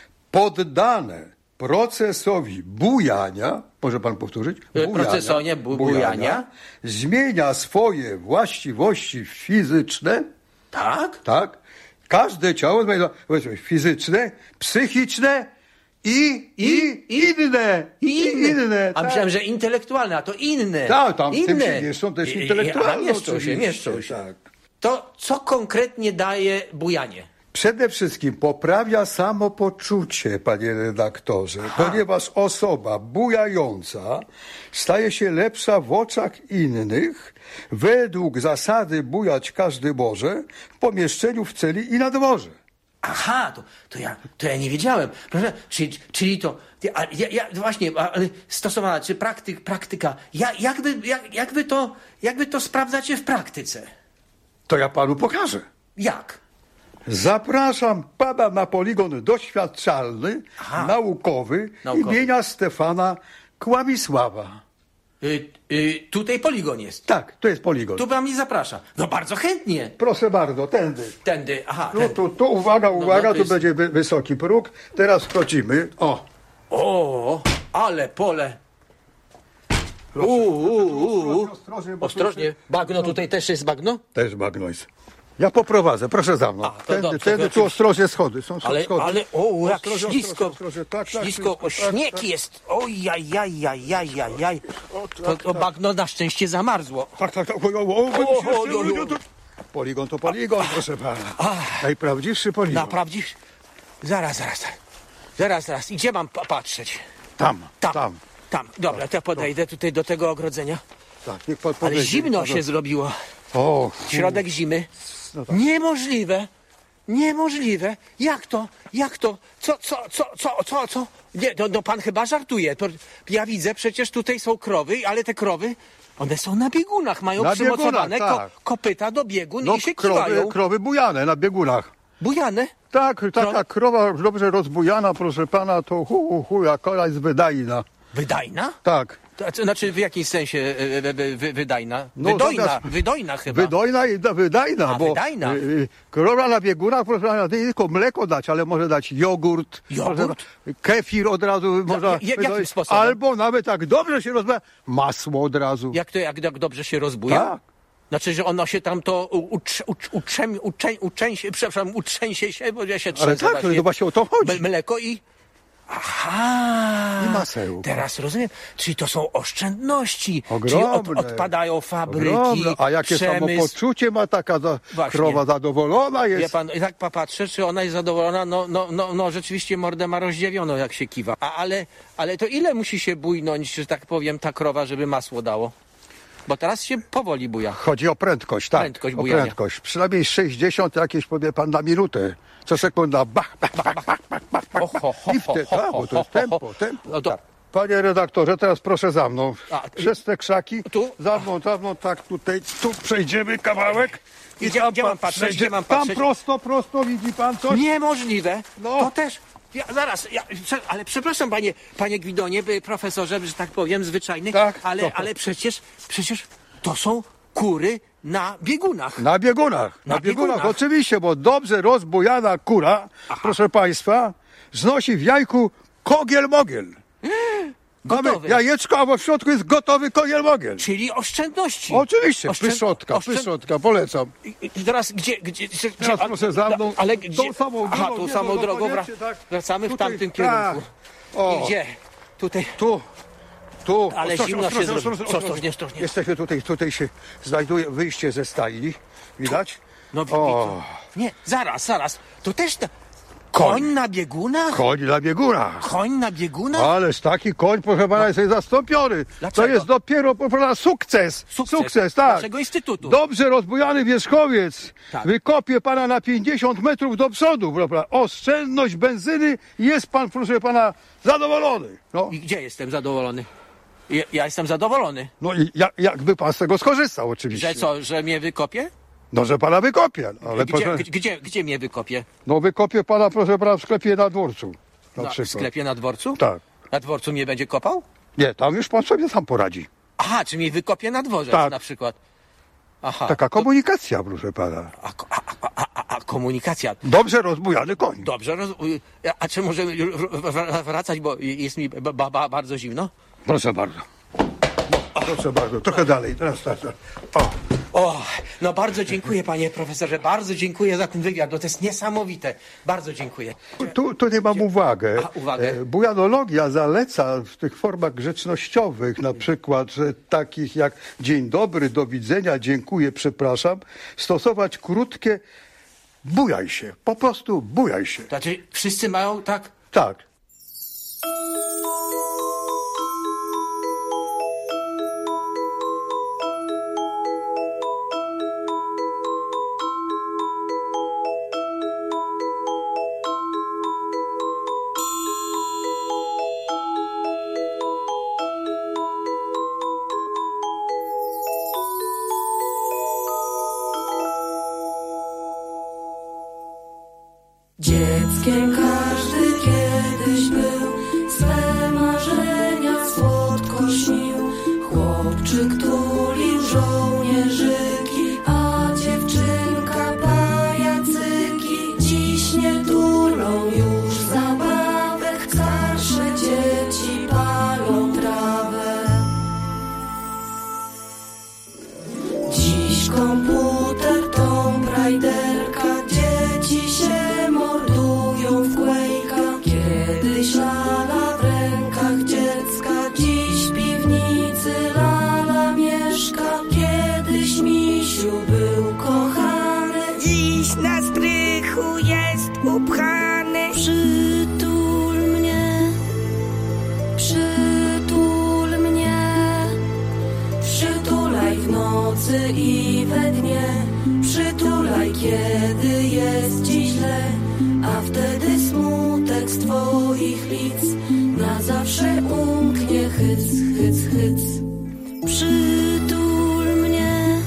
poddane procesowi bujania, może pan powtórzyć? Bujania, Procesonie bu, bujania, bujania, zmienia swoje właściwości fizyczne. Tak? Tak. Każde ciało zmienia fizyczne, psychiczne i, i, i inne. I inne. inne a tak. myślałem, że intelektualne, a to inne. Tak, tam inne. tym się mieszczą też intelektualne. A mieszczą się, mieszczą się. Tak. To co konkretnie daje bujanie? Przede wszystkim poprawia samopoczucie, panie redaktorze, Aha. ponieważ osoba bujająca staje się lepsza w oczach innych, według zasady bujać każdy może, w pomieszczeniu, w celi i na dworze. Aha, to, to, ja, to ja nie wiedziałem. Proszę, czyli, czyli to, ja, ja, właśnie, ale stosowana, czy praktyk, praktyka, ja, jakby, jak, jakby, to, jakby to sprawdzacie w praktyce? To ja panu pokażę. Jak? Zapraszam pana na poligon doświadczalny, Aha. naukowy, naukowy imienia Stefana Kłamisława. Y, y, tutaj poligon jest. Tak, to jest poligon. Tu pan mnie zaprasza. No bardzo chętnie. Proszę bardzo, tędy. Tędy, aha. Tu, tędy. tu, tu uwaga, uwaga, no, no, tu jest... będzie wy, wysoki próg. Teraz wchodzimy. O. O, ale pole. Uuu, ostrożnie, ostrożnie. Bagno tutaj też jest bagno? Też bagno jest. Ja poprowadzę, proszę za mną. A, tędy, dobrze, tędy, tu ostrożnie schody. Są ale, schody. ale, o, jak ostrożnie, ślisko. Ostrożnie, tak, ślisko, tak, śnieg tak, jest. Ojajajajajajaj. Tak, to, to bagno na szczęście zamarzło. Tak, tak, tak. O, o, o, o, o, o. Poligon to poligon, proszę pana. Ach, najprawdziwszy poligon. Najprawdziwszy? Zaraz, zaraz, zaraz. Zaraz, zaraz. Gdzie mam patrzeć? Tam, tam. tam. Tam, dobra, to ja podejdę tutaj do tego ogrodzenia. Tak, niech pan podejdzie. Ale zimno się zrobiło. O, środek zimy. No tak. Niemożliwe. Niemożliwe. Jak to? Jak to? Co, co, co, co, co, co? Nie, no, no pan chyba żartuje. To ja widzę, przecież tutaj są krowy, ale te krowy, one są na biegunach. Mają na przymocowane biegunach, tak. ko, kopyta do biegun no, i się krowy, kiwają. krowy bujane na biegunach. Bujane? Tak, taka krowa dobrze rozbujana, proszę pana, to hu, hu, hu, jak ona jest wydajna. Wydajna? Tak. To znaczy w jakimś sensie wy, wy, wy, wydajna? No, wydojna, zamiast, wydojna chyba. Wydojna i wydajna, A, bo wydajna. Y, krowa na biegunach, proszę pana, nie tylko mleko dać, ale może dać jogurt, jogurt? Może, kefir od razu można ja, jakim sposobem? Albo nawet tak dobrze się rozbuja, masło od razu. Jak to, jak, jak dobrze się rozbuja? Tak. Znaczy, że ono się tam to utrz, utrz, utrzem, utrzę, utrzęsie, przepraszam, utrzęsie się, bo ja się trzęsę. Ale tak, właśnie, to właśnie o to chodzi. Mleko i... Aha! I masełko. Teraz rozumiem. Czyli to są oszczędności. Ogromne. Czyli od, odpadają fabryki, Ogromne. A jakie przemysł. samopoczucie ma taka za, krowa zadowolona jest. Wie pan, i tak patrzę, czy ona jest zadowolona, no, no, no, no rzeczywiście mordę ma rozdziawioną, jak się kiwa. A, ale, ale to ile musi się bujnąć, że tak powiem, ta krowa, żeby masło dało? Bo teraz się powoli buja. Chodzi o prędkość, tak. Prędkość o bujania. prędkość. Przynajmniej sześćdziesiąt jakieś, powie pan, na minutę. Co sekunda, bach, bach, bach, bach, bach, bach, bach. I wtedy, tak, bo to jest tempo, tempo. No to... tak. Panie redaktorze, teraz proszę za mną. A, Przez te krzaki. Tu? Za mną, za mną, tak, tutaj, tu przejdziemy kawałek. I gdzie, gdzie mam patrzeć? przejdzie- Gdzie mam Tam patrzeć? prosto, prosto, widzi pan coś? Niemożliwe. No. To też. Ja, zaraz, ja, prze, ale przepraszam panie, panie Gwidonie, by- profesorze, że tak powiem, zwyczajny, Tak, ale, to- ale przecież, przecież to są kury na biegunach. Na biegunach, na, Na biegunach, biegunach. oczywiście, bo dobrze rozbujana kura, proszę państwa, znosi w jajku kogiel-mogiel. Mamy Gotowy. jajeczko, a w środku jest gotowy kogiel-mogiel. Czyli oszczędności. Oczywiście, Oszczęd- pyszotka, oszczęd- pyszotka, polecam. I, i teraz gdzie, gdzie, gdzie Teraz a- proszę za mną, ale tą gdzie, samą aha, drogą, tą nie, samą no, drogą wra, koniecznie, tak. wracamy w Tutaj, tamtym tak. kierunku. O. I gdzie? Tutaj. Tu, tu. Ale Ostrożnie, zimno się ostrożnie, zrobi. ostrożnie, Co, ostrożnie. ostrożnie, ostrożnie. Jesteśmy tutaj, tutaj się znajduje wyjście ze stajni. Widać? No wi- O. nie, zaraz, zaraz. To też ta... Koń na biegunach? Koń na biegunach. Koń na biegunach? Ależ taki koń, proszę pana, jest zastąpiony. Dlaczego? To jest dopiero, proszę pana, sukces. Sukces. tak. Naszego instytutu. Dobrze rozbujany wierzchowiec Tak. wykopie pana na pięćdziesiąt metrów do przodu, proszę pana. Oszczędność benzyny i jest pan, proszę pana, zadowolony. No, I gdzie jestem zadowolony? Ja, ja jestem zadowolony. no i jak, jakby pan z tego skorzystał oczywiście. Że co, że mnie wykopie? No, że pana wykopie. Ale Gdzie, proszę, gdzie, gdzie, gdzie mnie wykopie? no wykopie pana, proszę pana, w sklepie na dworcu. Na Na, w przykład. sklepie na dworcu? Tak. Na dworcu mnie będzie kopał? Nie, tam już pan sobie sam poradzi. Aha, czy mnie wykopie na dworze Tak. na przykład? Aha. Taka komunikacja, proszę pana. A, a, a, a, a komunikacja. Dobrze rozbujany koń. Dobrze, roz... a czy możemy już wr- wracać, bo jest mi ba, ba, bardzo zimno? Proszę bardzo. Proszę bardzo, trochę dalej. Teraz tak. tak. O, O, no bardzo dziękuję panie profesorze, bardzo dziękuję za ten wywiad, no to jest niesamowite. Bardzo dziękuję. tu, tu nie mam uwagę. A, uwagę. E, Bujanologia zaleca w tych formach grzecznościowych, na przykład, że takich jak dzień dobry, do widzenia, dziękuję, przepraszam, stosować krótkie bujaj się. Po prostu bujaj się. Znaczy wszyscy mają tak? Tak. Dzieckiem każdy kiedyś był, swe marzenia słodko śnił. Chłopczyk tulił żołnierzyki, a dziewczynka pajacyki. Dziś nie tulą już zabawek, starsze dzieci palą trawę. Dziś komputer, Tomb Raiderka, dzieci się mordują w Quake'a. Kiedyś lala w rękach dziecka, dziś w piwnicy lala mieszka. Kiedyś misiu był kochany, Dziś na strychu jest upchany. przytul mnie, przytul mnie. Przytulaj w nocy i we dnie, przytulaj kiedy jest ci źle, a wtedy smutek z twoich lic na zawsze umknie hyc, hyc, hyc. Przytul mnie,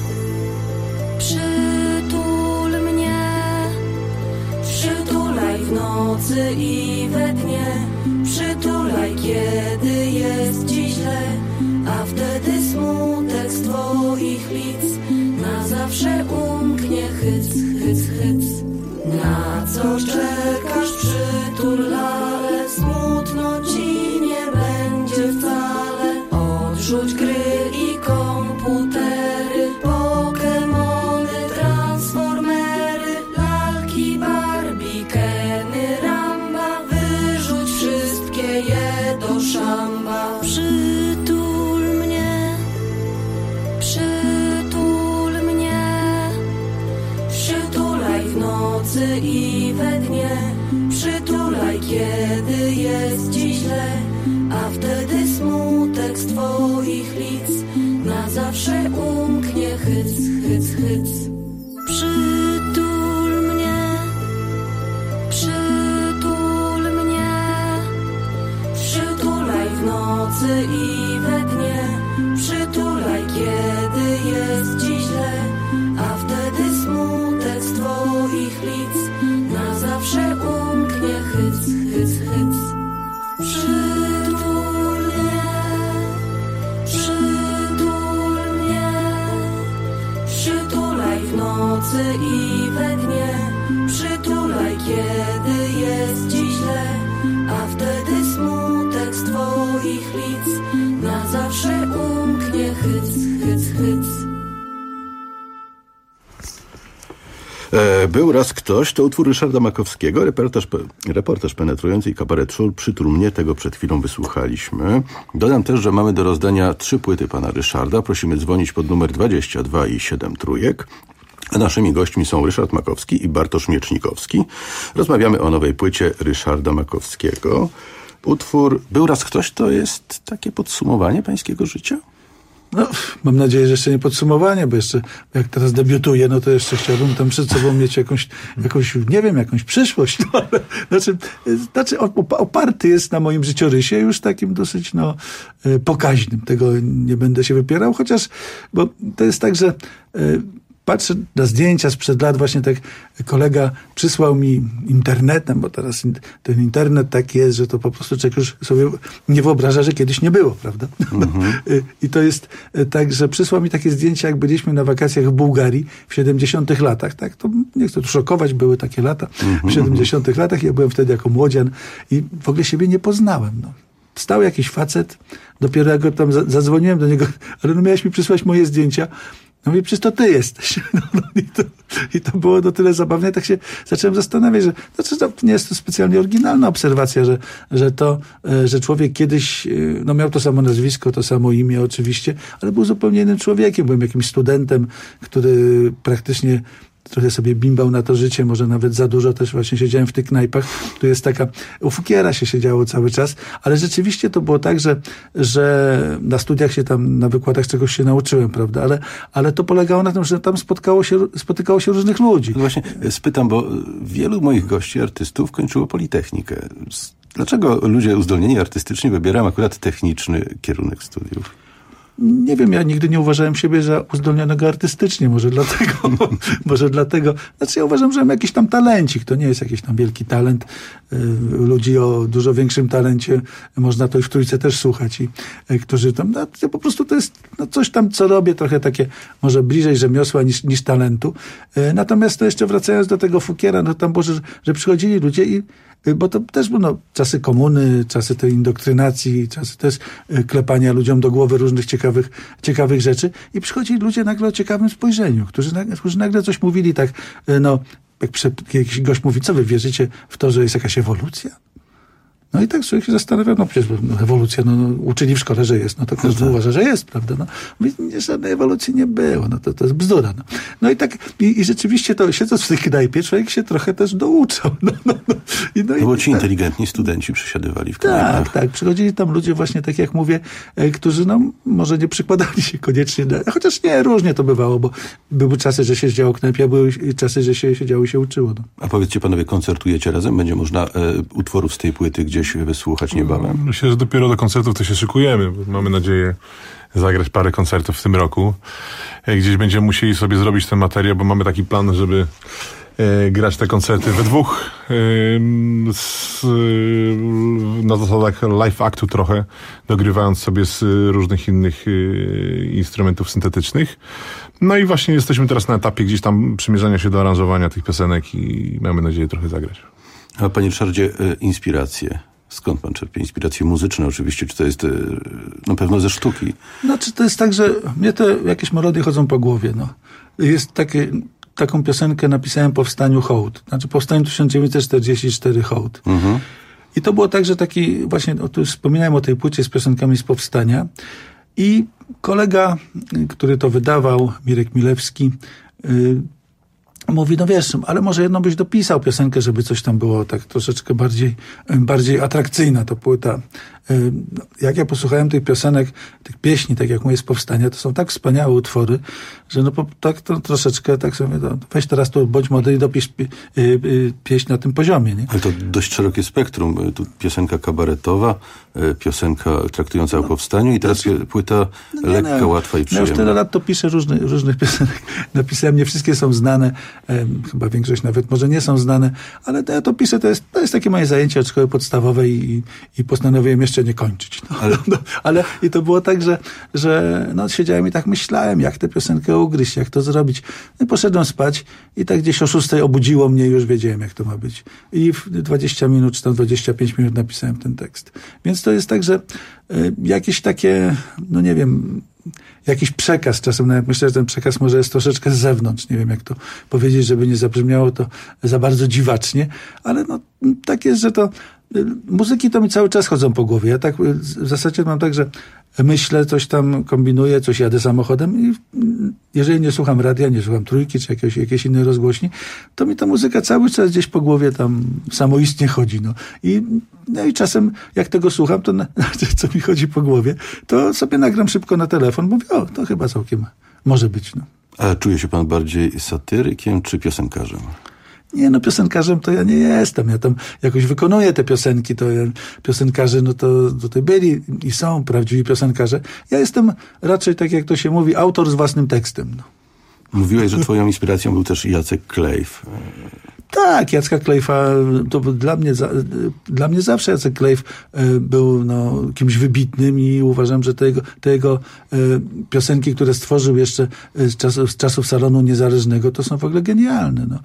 przytul mnie. Przytulaj w nocy i we dnie, przytulaj kiedy jest ci źle, a wtedy smutek z twoich lic na zawsze umknie hyc, hyc, hyc. Na co czekasz, przytul lale, smutno ci nie będzie wcale. Odrzuć gry i komputery, pokemony, transformery, lalki, Barbie, Keny, Ramba. Wyrzuć wszystkie je do szamba. Przytul mnie, przytul mnie, przytulaj w nocy i we dnie, przytulaj kiedy jest ci źle, a wtedy smutek z twoich lic na zawsze umknie hyc, hyc, hyc. Przytul mnie, przytul mnie, przytulaj w nocy i we dnie, przytulaj kiedy jest ci źle, a wtedy smutek z twoich lic na zawsze umknie hyc, hyc, hyc. Przytul mnie, przytul mnie, przytulaj w nocy i we dnie, przytulaj kiedy jest ci źle, a wtedy smutek z twoich lic na zawsze umknie hyc, hyc, hyc. Był raz ktoś, to utwór Ryszarda Makowskiego, reportaż, reportaż penetrujący i kabaret szul, Przytul mnie, tego przed chwilą wysłuchaliśmy. Dodam też, że mamy do rozdania trzy płyty pana Ryszarda. Prosimy dzwonić pod numer dwadzieścia dwa i siedem trójek. A naszymi gośćmi są Ryszard Makowski i Bartosz Miecznikowski. Rozmawiamy o nowej płycie Ryszarda Makowskiego. Utwór Był raz ktoś to jest takie podsumowanie pańskiego życia? No, mam nadzieję, że jeszcze nie podsumowanie, bo jeszcze jak teraz debiutuję, no to jeszcze chciałbym tam przed sobą mieć jakąś, jakąś nie wiem, jakąś przyszłość. No, ale, znaczy, znaczy oparty jest na moim życiorysie już takim dosyć no, pokaźnym. Tego nie będę się wypierał, chociaż, bo to jest tak, że patrzę na zdjęcia sprzed lat, właśnie tak kolega przysłał mi internetem, bo teraz ten internet tak jest, że to po prostu człowiek już sobie nie wyobraża, że kiedyś nie było, prawda? Mm-hmm. I to jest tak, że przysłał mi takie zdjęcia, jak byliśmy na wakacjach w Bułgarii w siedemdziesiątych latach, tak? To nie chcę tu szokować, były takie lata w siedemdziesiątych latach, ja byłem wtedy jako młodzian i w ogóle siebie nie poznałem, no. Stał jakiś facet, dopiero jak go tam zadzwoniłem do niego, ale no miałeś mi przysłać moje zdjęcia. No i przecież to ty jesteś. No, no, i, to, I to było do tyle zabawne. Tak się zacząłem zastanawiać, że znaczy, to nie jest to specjalnie oryginalna obserwacja, że, że to, że człowiek kiedyś, no miał to samo nazwisko, to samo imię oczywiście, ale był zupełnie innym człowiekiem. Byłem jakimś studentem, który praktycznie trochę sobie bimbał na to życie, może nawet za dużo, też właśnie siedziałem w tych knajpach. Tu jest taka, u Fukiera się siedziało cały czas, ale rzeczywiście to było tak, że, że na studiach się tam, na wykładach czegoś się nauczyłem, prawda, ale, ale to polegało na tym, że tam spotkało się, spotykało się różnych ludzi. No właśnie spytam, bo wielu moich gości, artystów, kończyło Politechnikę. Dlaczego ludzie uzdolnieni artystycznie wybierają akurat techniczny kierunek studiów? Nie wiem, ja nigdy nie uważałem siebie za uzdolnionego artystycznie, może dlatego, może dlatego, znaczy ja uważam, że mam jakiś tam talencik, to nie jest jakiś tam wielki talent, ludzi o dużo większym talencie, można to i w Trójce też słuchać i którzy tam, no, to po prostu to jest no, coś tam, co robię, trochę takie może bliżej rzemiosła niż, niż talentu, natomiast to jeszcze wracając do tego Fukiera, no tam było, że, że przychodzili ludzie i bo to też były no, czasy komuny, czasy tej indoktrynacji, czasy też klepania ludziom do głowy różnych ciekawych, ciekawych rzeczy i przychodzili ludzie nagle o ciekawym spojrzeniu, którzy, którzy nagle coś mówili tak, no, jak przed, jakiś gość mówi, co wy wierzycie w to, że jest jakaś ewolucja? No i tak człowiek się zastanawiał, no przecież no, ewolucja, no, no uczyli w szkole, że jest, no to każdy no uważa, że jest, prawda? No, mówię, żadnej ewolucji nie było, no to, to jest bzdura. No, no i tak, i, i rzeczywiście to, siedząc w tej knajpie, człowiek się trochę też douczał. No, no, no. I, no, Było i, ci tak, inteligentni studenci przysiadywali w knajpach. Tak, tak, przychodzili tam ludzie właśnie, tak jak mówię, e, którzy no może nie przykładali się koniecznie, do, chociaż nie, różnie to bywało, bo były czasy, że się siedziało w knajpie, a były czasy, że się siedziało i się uczyło. No. A powiedzcie panowie, koncertujecie razem? Będzie można e, utworów z tej płyty gdzieś wysłuchać niebawem? Myślę, że dopiero do koncertów to się szykujemy. Mamy nadzieję zagrać parę koncertów w tym roku. Gdzieś będziemy musieli sobie zrobić ten materiał, bo mamy taki plan, żeby e, grać te koncerty we dwóch e, z, na zasadach live actu trochę, dogrywając sobie z różnych innych e, instrumentów syntetycznych. No i właśnie jesteśmy teraz na etapie gdzieś tam przymierzania się do aranżowania tych piosenek i mamy nadzieję trochę zagrać. A panie Ryszardzie, e, inspiracje. Skąd pan czerpie inspiracje muzyczne oczywiście? Czy to jest na pewno ze sztuki? No, czy to jest tak, że mnie te jakieś melodie chodzą po głowie, no. Jest takie, taką piosenkę napisałem Powstaniu Hołd. Znaczy Powstaniu tysiąc dziewięćset czterdziesty czwarty Hołd. Mhm. I to było tak, że taki właśnie, o, tu wspominałem o tej płycie z piosenkami z Powstania i kolega, który to wydawał, Mirek Milewski, yy, mówi, no wiesz, ale może jedną byś dopisał piosenkę, żeby coś tam było tak troszeczkę bardziej, bardziej atrakcyjna ta płyta. Jak ja posłuchałem tych piosenek, tych pieśni, tak jak mówię, z Powstania, to są tak wspaniałe utwory, że no tak to troszeczkę tak sobie, no, weź teraz tu bądź młody i dopisz pie, pieśń na tym poziomie, nie? Ale to dość szerokie spektrum. Tu piosenka kabaretowa, piosenka traktująca no, o Powstaniu i teraz płyta no, lekka, no, łatwa i przyjemna. Ja już tyle lat to piszę różny, różnych piosenek. Napisałem, nie wszystkie są znane, chyba większość nawet może nie są znane, ale to ja to piszę, to jest, to jest takie moje zajęcie od szkoły podstawowej i, i postanowiłem jeszcze nie kończyć. No, ale... No, ale i to było tak, że, że no, siedziałem i tak myślałem, jak tę piosenkę ugryźć, jak to zrobić. No, i poszedłem spać i tak gdzieś o szóstej obudziło mnie i już wiedziałem, jak to ma być. I w dwadzieścia minut, czy tam dwadzieścia pięć minut napisałem ten tekst. Więc to jest tak, że y, jakieś takie, no nie wiem, jakiś przekaz, czasem nawet myślę, że ten przekaz może jest troszeczkę z zewnątrz, nie wiem jak to powiedzieć, żeby nie zabrzmiało to za bardzo dziwacznie, ale no tak jest, że to muzyki to mi cały czas chodzą po głowie. Ja tak w zasadzie mam tak, że myślę, coś tam kombinuję, coś jadę samochodem i jeżeli nie słucham radia, nie słucham Trójki czy jakiegoś, jakiejś innej rozgłośni, to mi ta muzyka cały czas gdzieś po głowie tam samoistnie chodzi. No. I, no i czasem jak tego słucham, to na, co mi chodzi po głowie, to sobie nagram szybko na telefon, mówię, o, to chyba całkiem może być. No. A czuje się pan bardziej satyrykiem czy piosenkarzem? Nie, no piosenkarzem to ja nie jestem. Ja tam jakoś wykonuję te piosenki, to ja, piosenkarze, no to tutaj byli i są prawdziwi piosenkarze. Ja jestem raczej, tak jak to się mówi, autor z własnym tekstem. No. Mówiłeś, że twoją inspiracją był też Jacek Klejf. Tak, Jacka Klejfa, to dla mnie, dla mnie zawsze Jacek Klejf był no, kimś wybitnym i uważam, że te jego, te jego piosenki, które stworzył jeszcze z czasów, z czasów Salonu Niezależnego, to są w ogóle genialne. No.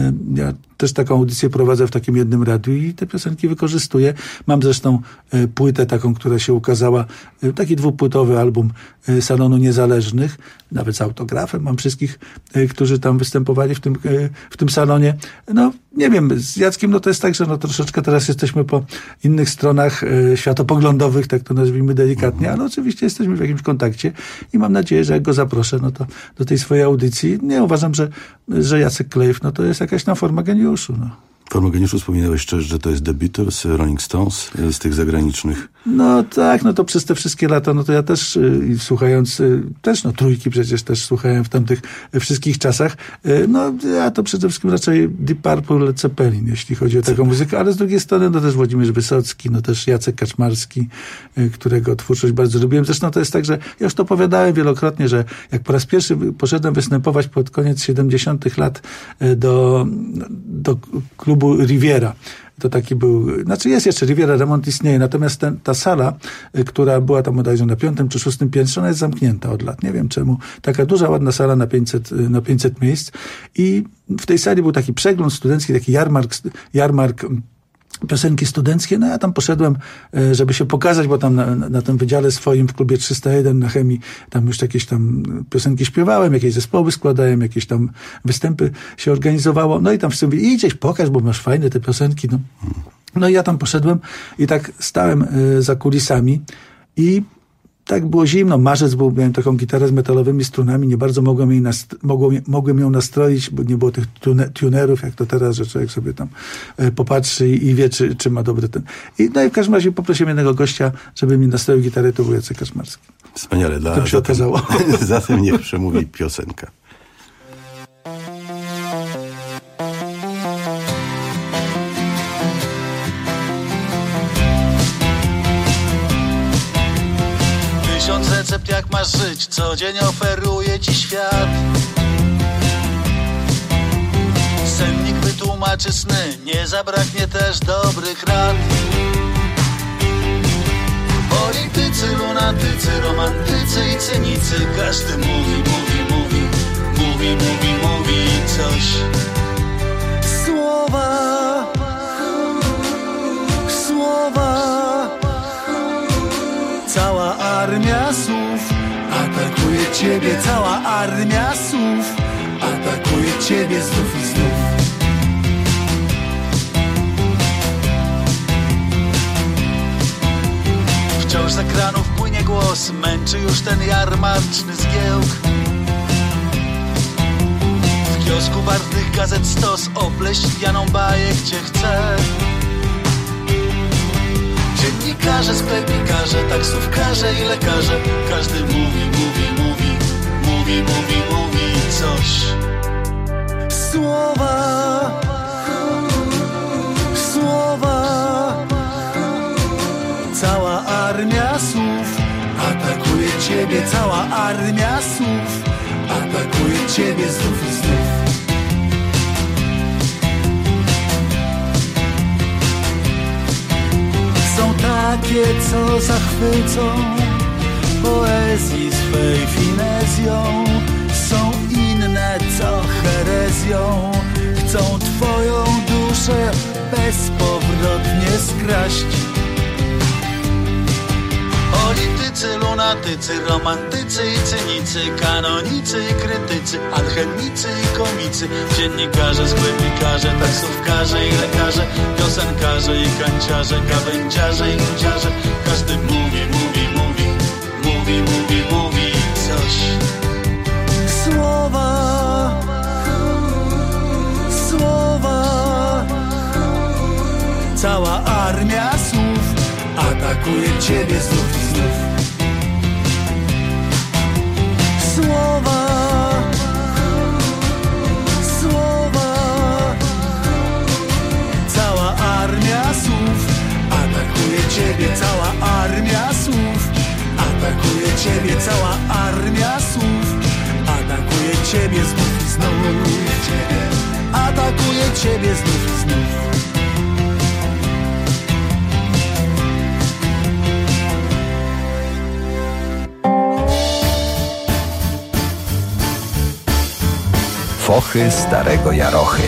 Ja też taką audycję prowadzę w takim jednym radiu i te piosenki wykorzystuję. Mam zresztą płytę taką, która się ukazała, taki dwupłytowy album Salonu Niezależnych, nawet z autografem. Mam wszystkich, którzy tam występowali w tym, w tym salonie. No, nie wiem, z Jackiem no to jest tak, że no troszeczkę teraz jesteśmy po innych stronach e, światopoglądowych, tak to nazwijmy delikatnie, ale oczywiście jesteśmy w jakimś kontakcie i mam nadzieję, że jak go zaproszę no to do tej swojej audycji, nie uważam, że, że Jacek Klejf, no to jest jakaś tam forma geniuszu, no. Forma geniuszu wspominałeś też, że to jest The Beatles, Rolling Stones, z tych zagranicznych. No tak, no to przez te wszystkie lata, no to ja też y, słuchając, y, też no Trójki przecież też słuchałem w tamtych y, wszystkich czasach. Y, no ja to przede wszystkim raczej Deep Purple, Led Zeppelin, jeśli chodzi o taką muzykę, ale z drugiej strony no też Włodzimierz Wysocki, no też Jacek Kaczmarski, y, którego twórczość bardzo lubiłem. Zresztą to jest tak, że ja już to opowiadałem wielokrotnie, że jak po raz pierwszy poszedłem występować pod koniec siedemdziesiątych lat y, do, do klubu Riviera. To taki był, znaczy jest jeszcze Riviera, remont istnieje, natomiast ten, ta sala, y, która była tam bodajże na piątym czy szóstym piętrze, ona jest zamknięta od lat, nie wiem czemu. Taka duża, ładna sala na pięćset, y, na pięćset miejsc i w tej sali był taki przegląd studencki, taki jarmark, jarmark piosenki studenckie, no ja tam poszedłem, żeby się pokazać, bo tam na, na tym wydziale swoim w klubie trzysta jeden na chemii, tam już jakieś tam piosenki śpiewałem, jakieś zespoły składałem, jakieś tam występy się organizowało, no i tam wszyscy mówili, idź, pokaż, bo masz fajne te piosenki, no. No i ja tam poszedłem i tak stałem za kulisami i tak było zimno, marzec był, miałem taką gitarę z metalowymi strunami, nie bardzo mogłem, jej nast- mogłem, mogłem ją nastroić, bo nie było tych tune- tunerów, jak to teraz, że człowiek sobie tam e, popatrzy i, i wie, czy, czy ma dobry ten. I, no i w każdym razie poprosiłem jednego gościa, żeby mi nastroił gitarę, to był Jacek Kaczmarski. Wspaniale. Dla, to się zatem, okazało. Zatem niech przemówi piosenka. Tysiąc recept jak masz żyć, co dzień oferuje ci świat. Sennik wytłumaczy sny, nie zabraknie też dobrych rad. Politycy, lunatycy, romantycy i cynicy, każdy mówi, mówi, mówi, mówi, mówi, mówi coś. Słowa, słowa. Cała armia słów atakuje ciebie, cała armia słów atakuje ciebie znów i znów. Wciąż z ekranów płynie głos, męczy już ten jarmarczny zgiełk. W kiosku barwnych gazet stos, opleść pianą bajek cię chce. Dziennikarze, sklepikarze, taksówkarze i lekarze, każdy mówi, mówi, mówi, mówi, mówi, mówi coś. Słowa, słowa, cała armia słów atakuje ciebie, cała armia słów atakuje ciebie znów i znów. Są takie, co zachwycą poezji swej finezją. Są inne, co herezją chcą twoją duszę bezpowrotnie skraść. Politycy, lunatycy, romantycy i cynicy, kanonicy i krytycy, alchemicy i komicy, dziennikarze, sklepikarze, taksówkarze i lekarze, piosenkarze i kanciarze, gawędziarze i nudziarze. Każdy mówi, mówi, mówi, mówi, mówi, mówi coś. Słowa, słowa, cała armia słów atakuje ciebie znów i znów. Słowa, słowa, cała armia słów atakuje ciebie, cała armia słów atakuje ciebie, cała armia słów atakuje ciebie znów i znów. Atakuje ciebie znów i znów. Fochy starego Jarochy.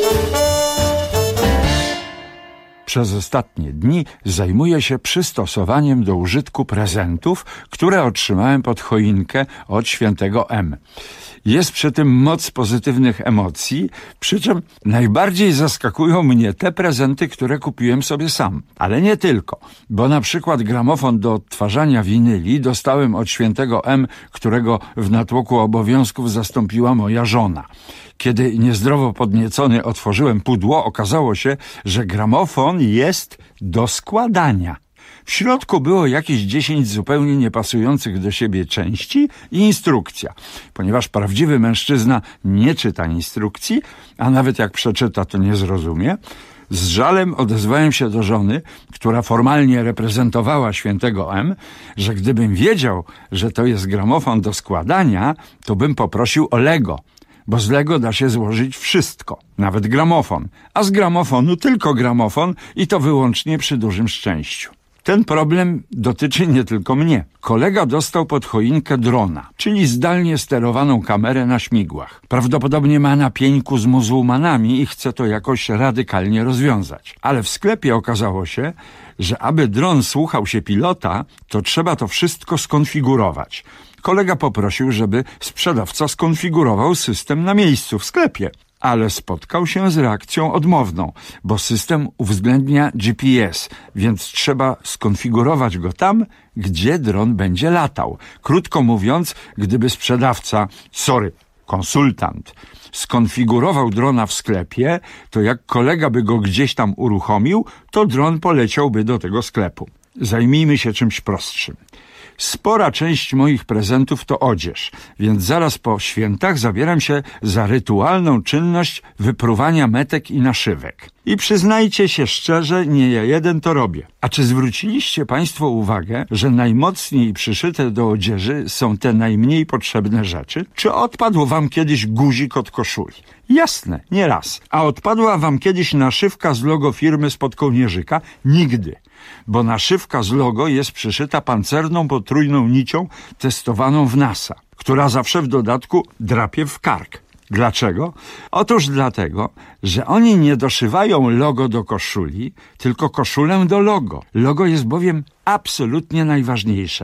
Przez ostatnie dni zajmuję się przystosowaniem do użytku prezentów, które otrzymałem pod choinkę od świętego M. Jest przy tym moc pozytywnych emocji, przy czym najbardziej zaskakują mnie te prezenty, które kupiłem sobie sam. Ale nie tylko, bo na przykład gramofon do odtwarzania winyli dostałem od świętego M, którego w natłoku obowiązków zastąpiła moja żona. Kiedy niezdrowo podniecony otworzyłem pudło, okazało się, że gramofon jest do składania. W środku było jakieś dziesięć zupełnie niepasujących do siebie części i instrukcja. Ponieważ prawdziwy mężczyzna nie czyta instrukcji, a nawet jak przeczyta, to nie zrozumie, z żalem odezwałem się do żony, która formalnie reprezentowała świętego M, że gdybym wiedział, że to jest gramofon do składania, to bym poprosił o Lego. Bo z Lego da się złożyć wszystko, nawet gramofon, a z gramofonu tylko gramofon i to wyłącznie przy dużym szczęściu. Ten problem dotyczy nie tylko mnie. Kolega dostał pod choinkę drona, czyli zdalnie sterowaną kamerę na śmigłach. Prawdopodobnie ma na pieńku z muzułmanami i chce to jakoś radykalnie rozwiązać. Ale w sklepie okazało się, że aby dron słuchał się pilota, to trzeba to wszystko skonfigurować. Kolega poprosił, żeby sprzedawca skonfigurował system na miejscu w sklepie. Ale spotkał się z reakcją odmowną, bo system uwzględnia G P S, więc trzeba skonfigurować go tam, gdzie dron będzie latał. Krótko mówiąc, gdyby sprzedawca, sorry, konsultant, skonfigurował drona w sklepie, to jak kolega by go gdzieś tam uruchomił, to dron poleciałby do tego sklepu. Zajmijmy się czymś prostszym. Spora część moich prezentów to odzież, więc zaraz po świętach zabieram się za rytualną czynność wypruwania metek i naszywek. I przyznajcie się szczerze, nie ja jeden to robię. A czy zwróciliście Państwo uwagę, że najmocniej przyszyte do odzieży są te najmniej potrzebne rzeczy? Czy odpadł Wam kiedyś guzik od koszuli? Jasne, nie raz. A odpadła Wam kiedyś naszywka z logo firmy spod kołnierzyka? Nigdy. Bo naszywka z logo jest przyszyta pancerną potrójną nicią testowaną w NASA, która zawsze w dodatku drapie w kark. Dlaczego? Otóż dlatego, że oni nie doszywają logo do koszuli, tylko koszulę do logo. Logo jest bowiem absolutnie najważniejsze.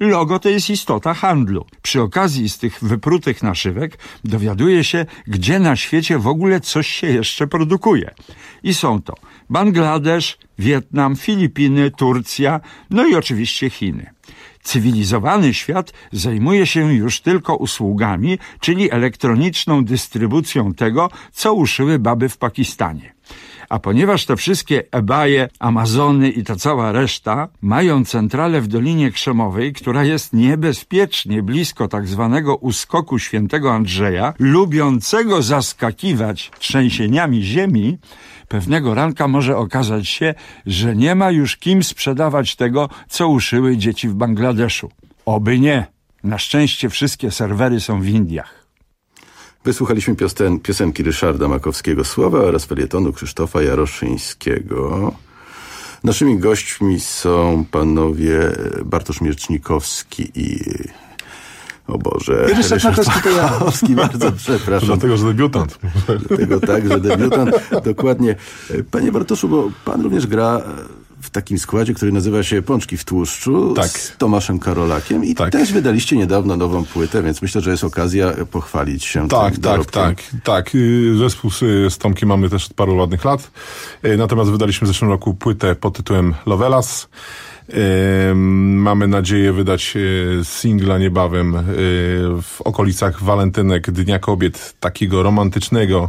Logo to jest istota handlu. Przy okazji z tych wyprutych naszywek dowiaduje się, gdzie na świecie w ogóle coś się jeszcze produkuje. I są to Bangladesz, Wietnam, Filipiny, Turcja, no i oczywiście Chiny. Cywilizowany świat zajmuje się już tylko usługami, czyli elektroniczną dystrybucją tego, co uszyły baby w Pakistanie. A ponieważ te wszystkie ebaje, Amazony i ta cała reszta mają centralę w Dolinie Krzemowej, która jest niebezpiecznie blisko tak zwanego uskoku Świętego Andrzeja, lubiącego zaskakiwać trzęsieniami ziemi, pewnego ranka może okazać się, że nie ma już kim sprzedawać tego, co uszyły dzieci w Bangladeszu. Oby nie. Na szczęście wszystkie serwery są w Indiach. Wysłuchaliśmy piosen- piosenki Ryszarda Makowskiego Słowa oraz felietonu Krzysztofa Jaroszyńskiego. Naszymi gośćmi są panowie Bartosz Miercznikowski i... O Boże. I Ryszard Makowski to ja. Makowski, bardzo przepraszam. To dlatego, że debiutant. Dlatego tak, że debiutant. Dokładnie. Panie Bartoszu, bo pan również gra w takim składzie, który nazywa się Pączki w tłuszczu, tak, z Tomaszem Karolakiem i tak, też wydaliście niedawno nową płytę, więc myślę, że jest okazja pochwalić się tak, tym tak, dorobkiem. tak, tak. Zespół z, z Tomkiem mamy też od paru ładnych lat. Natomiast wydaliśmy w zeszłym roku płytę pod tytułem Lovelas. Mamy nadzieję wydać singla niebawem w okolicach walentynek, Dnia Kobiet, takiego romantycznego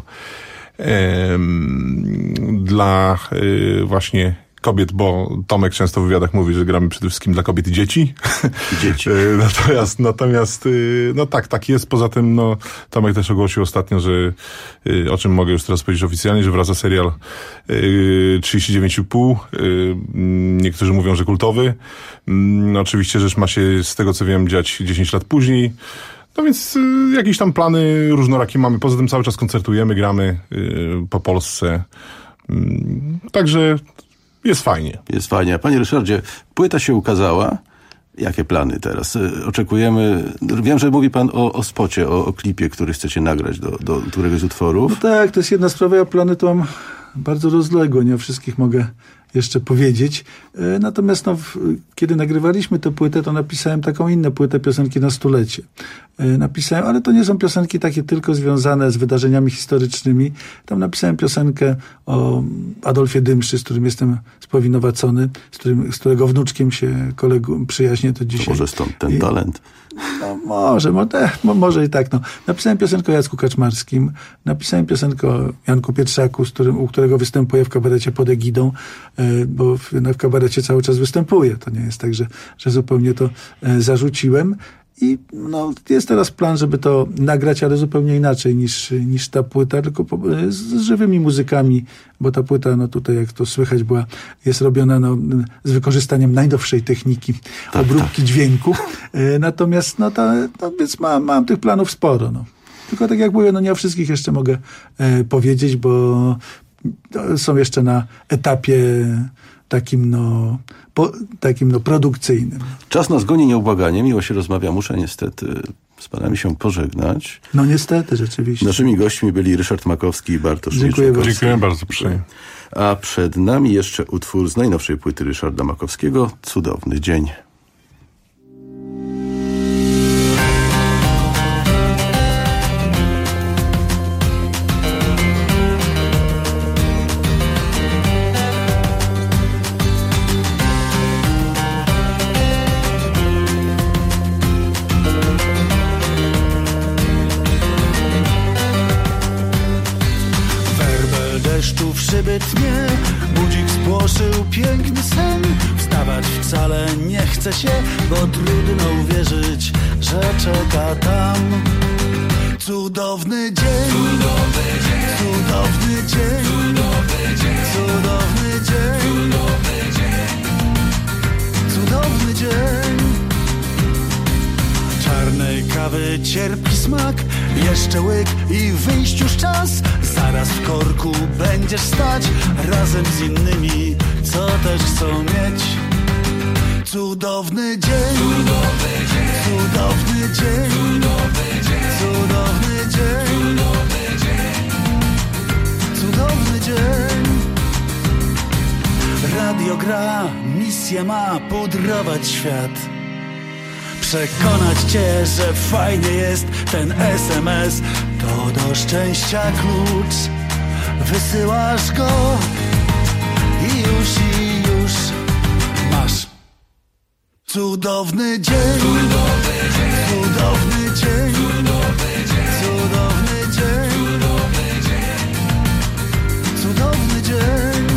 dla właśnie kobiet, bo Tomek często w wywiadach mówi, że gramy przede wszystkim dla kobiet i dzieci. Dzieci. natomiast, natomiast, no tak, tak jest. Poza tym, no, Tomek też ogłosił ostatnio, że, o czym mogę już teraz powiedzieć oficjalnie, że wraca serial trzydzieści dziewięć i pół. Niektórzy mówią, że kultowy. No, oczywiście rzecz ma się, z tego co wiem, dziać dziesięć lat później. No więc y, jakieś tam plany różnorakie mamy. Poza tym cały czas koncertujemy, gramy y, po Polsce. Y, także jest fajnie. Jest fajnie. Panie Ryszardzie, płyta się ukazała. Jakie plany teraz? Oczekujemy... Wiem, że mówi pan o, o spocie, o, o klipie, który chcecie nagrać do, do któregoś z utworów. No tak, to jest jedna sprawa. Ja plany to mam bardzo rozległe. Nie o wszystkich mogę jeszcze powiedzieć. Natomiast no, kiedy nagrywaliśmy tę płytę, to napisałem taką inną płytę, piosenki na stulecie. Napisałem, ale to nie są piosenki takie tylko związane z wydarzeniami historycznymi. Tam napisałem piosenkę o Adolfie Dymszy, z którym jestem spowinowacony, z, którym, z którego wnuczkiem się kolegu przyjaźnię to dzisiaj. To może stąd ten I, talent. No może, może, może i tak. No. Napisałem piosenkę o Jacku Kaczmarskim, napisałem piosenkę o Janku Pietrzaku, z którym, u którego występuję w kabarecie pod egidą, bo w, no, w kabarecie cały czas występuję. To nie jest tak, że, że zupełnie to zarzuciłem. I no, jest teraz plan, żeby to nagrać, ale zupełnie inaczej niż, niż ta płyta, tylko po, z, z żywymi muzykami, bo ta płyta, no tutaj jak to słychać, była, jest robiona no, z wykorzystaniem najnowszej techniki tak, obróbki tak. dźwięku. E, natomiast, no, ta, no więc mam, mam tych planów sporo. No. Tylko tak jak mówię, no nie o wszystkich jeszcze mogę e, powiedzieć, bo są jeszcze na etapie takim, no, po, takim no, produkcyjnym. Czas nas goni nieubłaganie, miło się rozmawia, muszę niestety z panami się pożegnać. No niestety, rzeczywiście. Naszymi gośćmi byli Ryszard Makowski i Bartosz Dziękuję bardzo. Dziękuję bardzo, przyjemnie. A przed nami jeszcze utwór z najnowszej płyty Ryszarda Makowskiego, Cudowny dzień. Przybytnie budzik spłoszył piękny sen. Wstawać wcale nie chce się, bo trudno uwierzyć, że czeka tam cudowny dzień. Cudowny dzień. Cudowny dzień. Cudowny dzień. Cudowny dzień. Cudowny dzień. Czarnej kawy cierpki smak, jeszcze łyk i wyjść już czas. Zaraz w korku będziesz stać razem z innymi, co też chcą mieć cudowny dzień. Cudowny dzień. Cudowny dzień. Cudowny dzień. Cudowny dzień. Cudowny dzień. Radio gra, misję ma pudrować świat. przekonać cię, że fajny jest ten es em es. To do szczęścia klucz, wysyłasz go i już, i już masz cudowny dzień, cudowny dzień, cudowny dzień, cudowny dzień, cudowny dzień, cudowny dzień.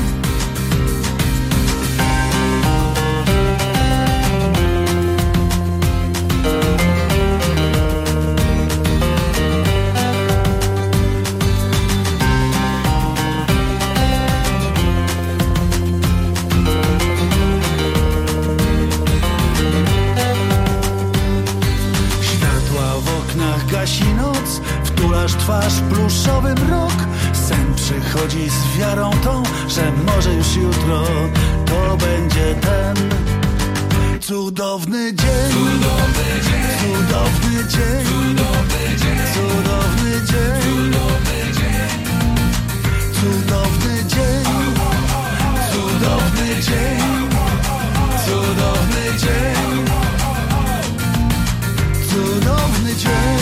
Gasi noc, wtulasz twarz pluszowy mrok. Sen przychodzi z wiarą tą, że może już jutro to będzie ten cudowny dzień, cudowny dzień, cudowny dzień, cudowny dzień, cudowny dzień, cudowny dzień, cudowny dzień, cudowny dzień, cudowny dzień.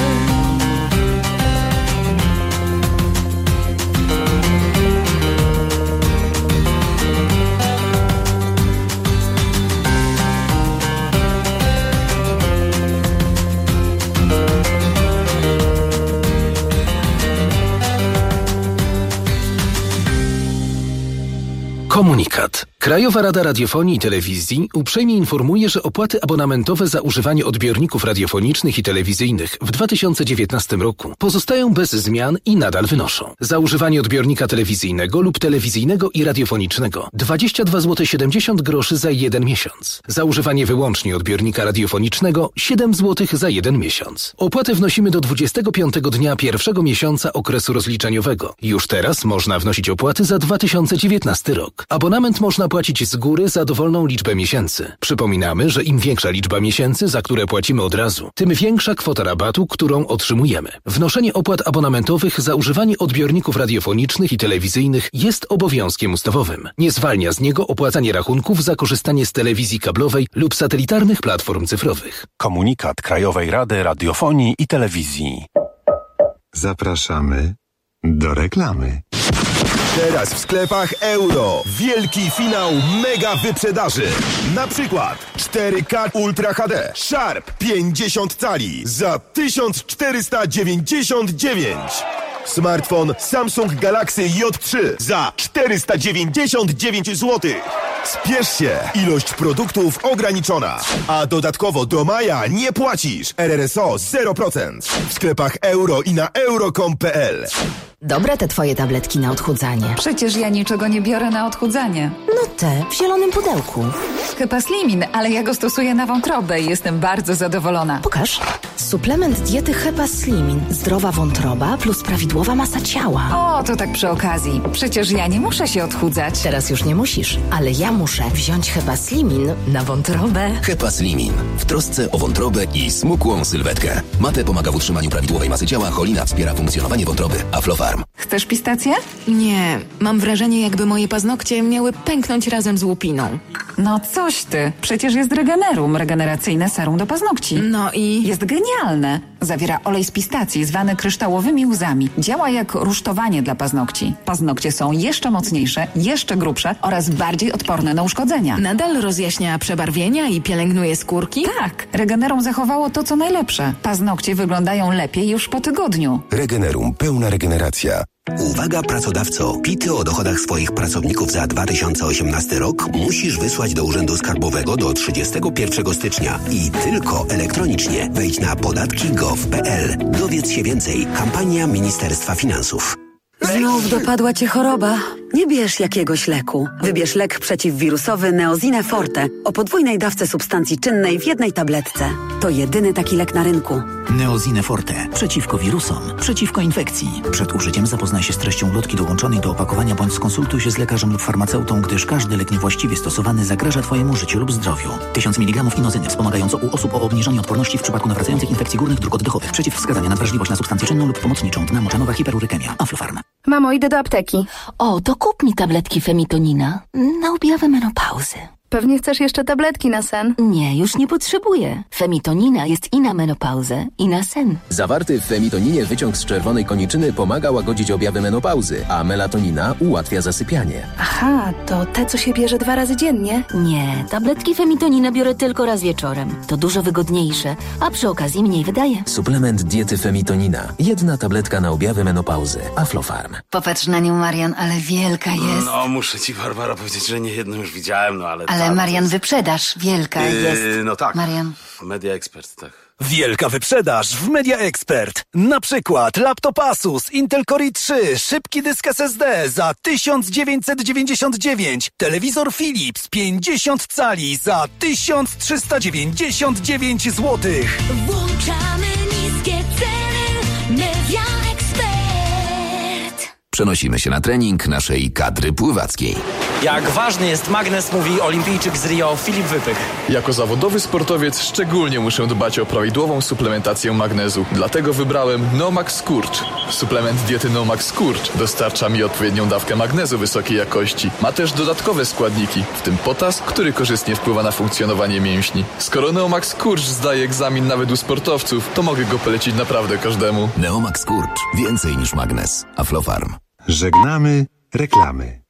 Komunikat. Krajowa Rada Radiofonii i Telewizji uprzejmie informuje, że opłaty abonamentowe za używanie odbiorników radiofonicznych i telewizyjnych w dwa tysiące dziewiętnastym roku pozostają bez zmian i nadal wynoszą. Za używanie odbiornika telewizyjnego lub telewizyjnego i radiofonicznego dwadzieścia dwa złote siedemdziesiąt groszy za jeden miesiąc. Za używanie wyłącznie odbiornika radiofonicznego siedem złotych za jeden miesiąc. Opłatę wnosimy do dwudziestego piątego dnia pierwszego miesiąca okresu rozliczeniowego. Już teraz można wnosić opłaty za dwa tysiące dziewiętnasty rok. Abonament można płacić z góry za dowolną liczbę miesięcy. Przypominamy, że im większa liczba miesięcy, za które płacimy od razu, tym większa kwota rabatu, którą otrzymujemy. Wnoszenie opłat abonamentowych za używanie odbiorników radiofonicznych i telewizyjnych jest obowiązkiem ustawowym. Nie zwalnia z niego opłacanie rachunków za korzystanie z telewizji kablowej lub satelitarnych platform cyfrowych. Komunikat Krajowej Rady Radiofonii i Telewizji. Zapraszamy do reklamy. Teraz w sklepach Euro wielki finał mega wyprzedaży. Na przykład cztery K Ultra H D Sharp pięćdziesiąt cali za tysiąc czterysta dziewięćdziesiąt dziewięć. Smartfon Samsung Galaxy J trzy za czterysta dziewięćdziesiąt dziewięć złotych. Spiesz się, ilość produktów ograniczona. A dodatkowo do maja nie płacisz. R R S O zero procent. W sklepach Euro i na euro kropka com kropka p l. Dobre te twoje tabletki na odchudzanie. Przecież ja niczego nie biorę na odchudzanie. No te, w zielonym pudełku. Hepaslimin, ale ja go stosuję na wątrobę i jestem bardzo zadowolona. Pokaż. Suplement diety Hepaslimin. Zdrowa wątroba plus prawidłowa masa ciała. O, to tak przy okazji. Przecież ja nie muszę się odchudzać. Teraz już nie musisz, ale ja muszę wziąć Hepaslimin na wątrobę. Hepaslimin. W trosce o wątrobę i smukłą sylwetkę. Mate pomaga w utrzymaniu prawidłowej masy ciała, cholina wspiera funkcjonowanie wątroby. Aflofarm. Chcesz pistację? Nie, mam wrażenie, jakby moje paznokcie miały pęknąć razem z łupiną. No coś ty. Przecież jest Regenerum, regeneracyjne serum do paznokci. No i? Jest genialne. Zawiera olej z pistacji zwany kryształowymi łzami. Działa jak rusztowanie dla paznokci. Paznokcie są jeszcze mocniejsze, jeszcze grubsze oraz bardziej odporne na uszkodzenia. Nadal rozjaśnia przebarwienia i pielęgnuje skórki? Tak. Regenerum zachowało to, co najlepsze. Paznokcie wyglądają lepiej już po tygodniu. Regenerum. Pełna regeneracja. Uwaga pracodawco, pity o dochodach swoich pracowników za dwa tysiące osiemnasty rok musisz wysłać do Urzędu Skarbowego do trzydziestego pierwszego stycznia i tylko elektronicznie. Wejdź na podatki kropka gov kropka p l. Dowiedz się więcej. Kampania Ministerstwa Finansów. Znów dopadła cię choroba. Nie bierz jakiegoś leku. Wybierz lek przeciwwirusowy Neozine Forte o podwójnej dawce substancji czynnej w jednej tabletce. To jedyny taki lek na rynku. Neozine Forte. Przeciwko wirusom. Przeciwko infekcji. Przed użyciem zapoznaj się z treścią ulotki dołączonej do opakowania bądź skonsultuj się z lekarzem lub farmaceutą, gdyż każdy lek niewłaściwie stosowany zagraża twojemu życiu lub zdrowiu. tysiąc miligramów inozyny wspomagająco u osób o obniżonej odporności w przypadku nawracających infekcji górnych dróg oddechowych. Przeciwwskazania na wrażliwość na substancję czynną lub pomocniczą. Dna moczanowa hiperurykemia. Aflofarm. Mamo, idę do apteki. O, to kup mi tabletki Femitonina na objawy menopauzy. Pewnie chcesz jeszcze tabletki na sen. Nie, już nie potrzebuję. Femitonina jest i na menopauzę, i na sen. Zawarty w femitoninie wyciąg z czerwonej koniczyny pomaga łagodzić objawy menopauzy, a melatonina ułatwia zasypianie. Aha, to te, co się bierze dwa razy dziennie? Nie, tabletki femitonina biorę tylko raz wieczorem. To dużo wygodniejsze, a przy okazji mniej wydaje. Suplement diety femitonina. Jedna tabletka na objawy menopauzy. Aflofarm. Popatrz na nią, Marian, ale wielka jest. No, muszę ci, Barbara, powiedzieć, że nie jedną już widziałem, no ale... Ale ta, Marian, jest... wyprzedaż wielka yy, jest. No tak. Marian. Media Expert, tak. Wielka wyprzedaż w Media Expert. Na przykład laptop Asus Intel Core i trzy, szybki dysk S S D za tysiąc dziewięćset dziewięćdziesiąt dziewięć, telewizor Philips pięćdziesiąt cali za tysiąc trzysta dziewięćdziesiąt dziewięć złotych. Włączamy niskie ceny. Media Expert. Przenosimy się na trening naszej kadry pływackiej. Jak ważny jest magnes, mówi olimpijczyk z Rio Filip Wypych. Jako zawodowy sportowiec szczególnie muszę dbać o prawidłową suplementację magnezu. Dlatego wybrałem Nomax Skurcz. Suplement diety Nomax Skurcz dostarcza mi odpowiednią dawkę magnezu wysokiej jakości. Ma też dodatkowe składniki, w tym potas, który korzystnie wpływa na funkcjonowanie mięśni. Skoro Neomax Skurcz zdaje egzamin nawet u sportowców, to mogę go polecić naprawdę każdemu. Neomax Skurcz. Więcej niż magnes. Aflofarm. Żegnamy reklamy.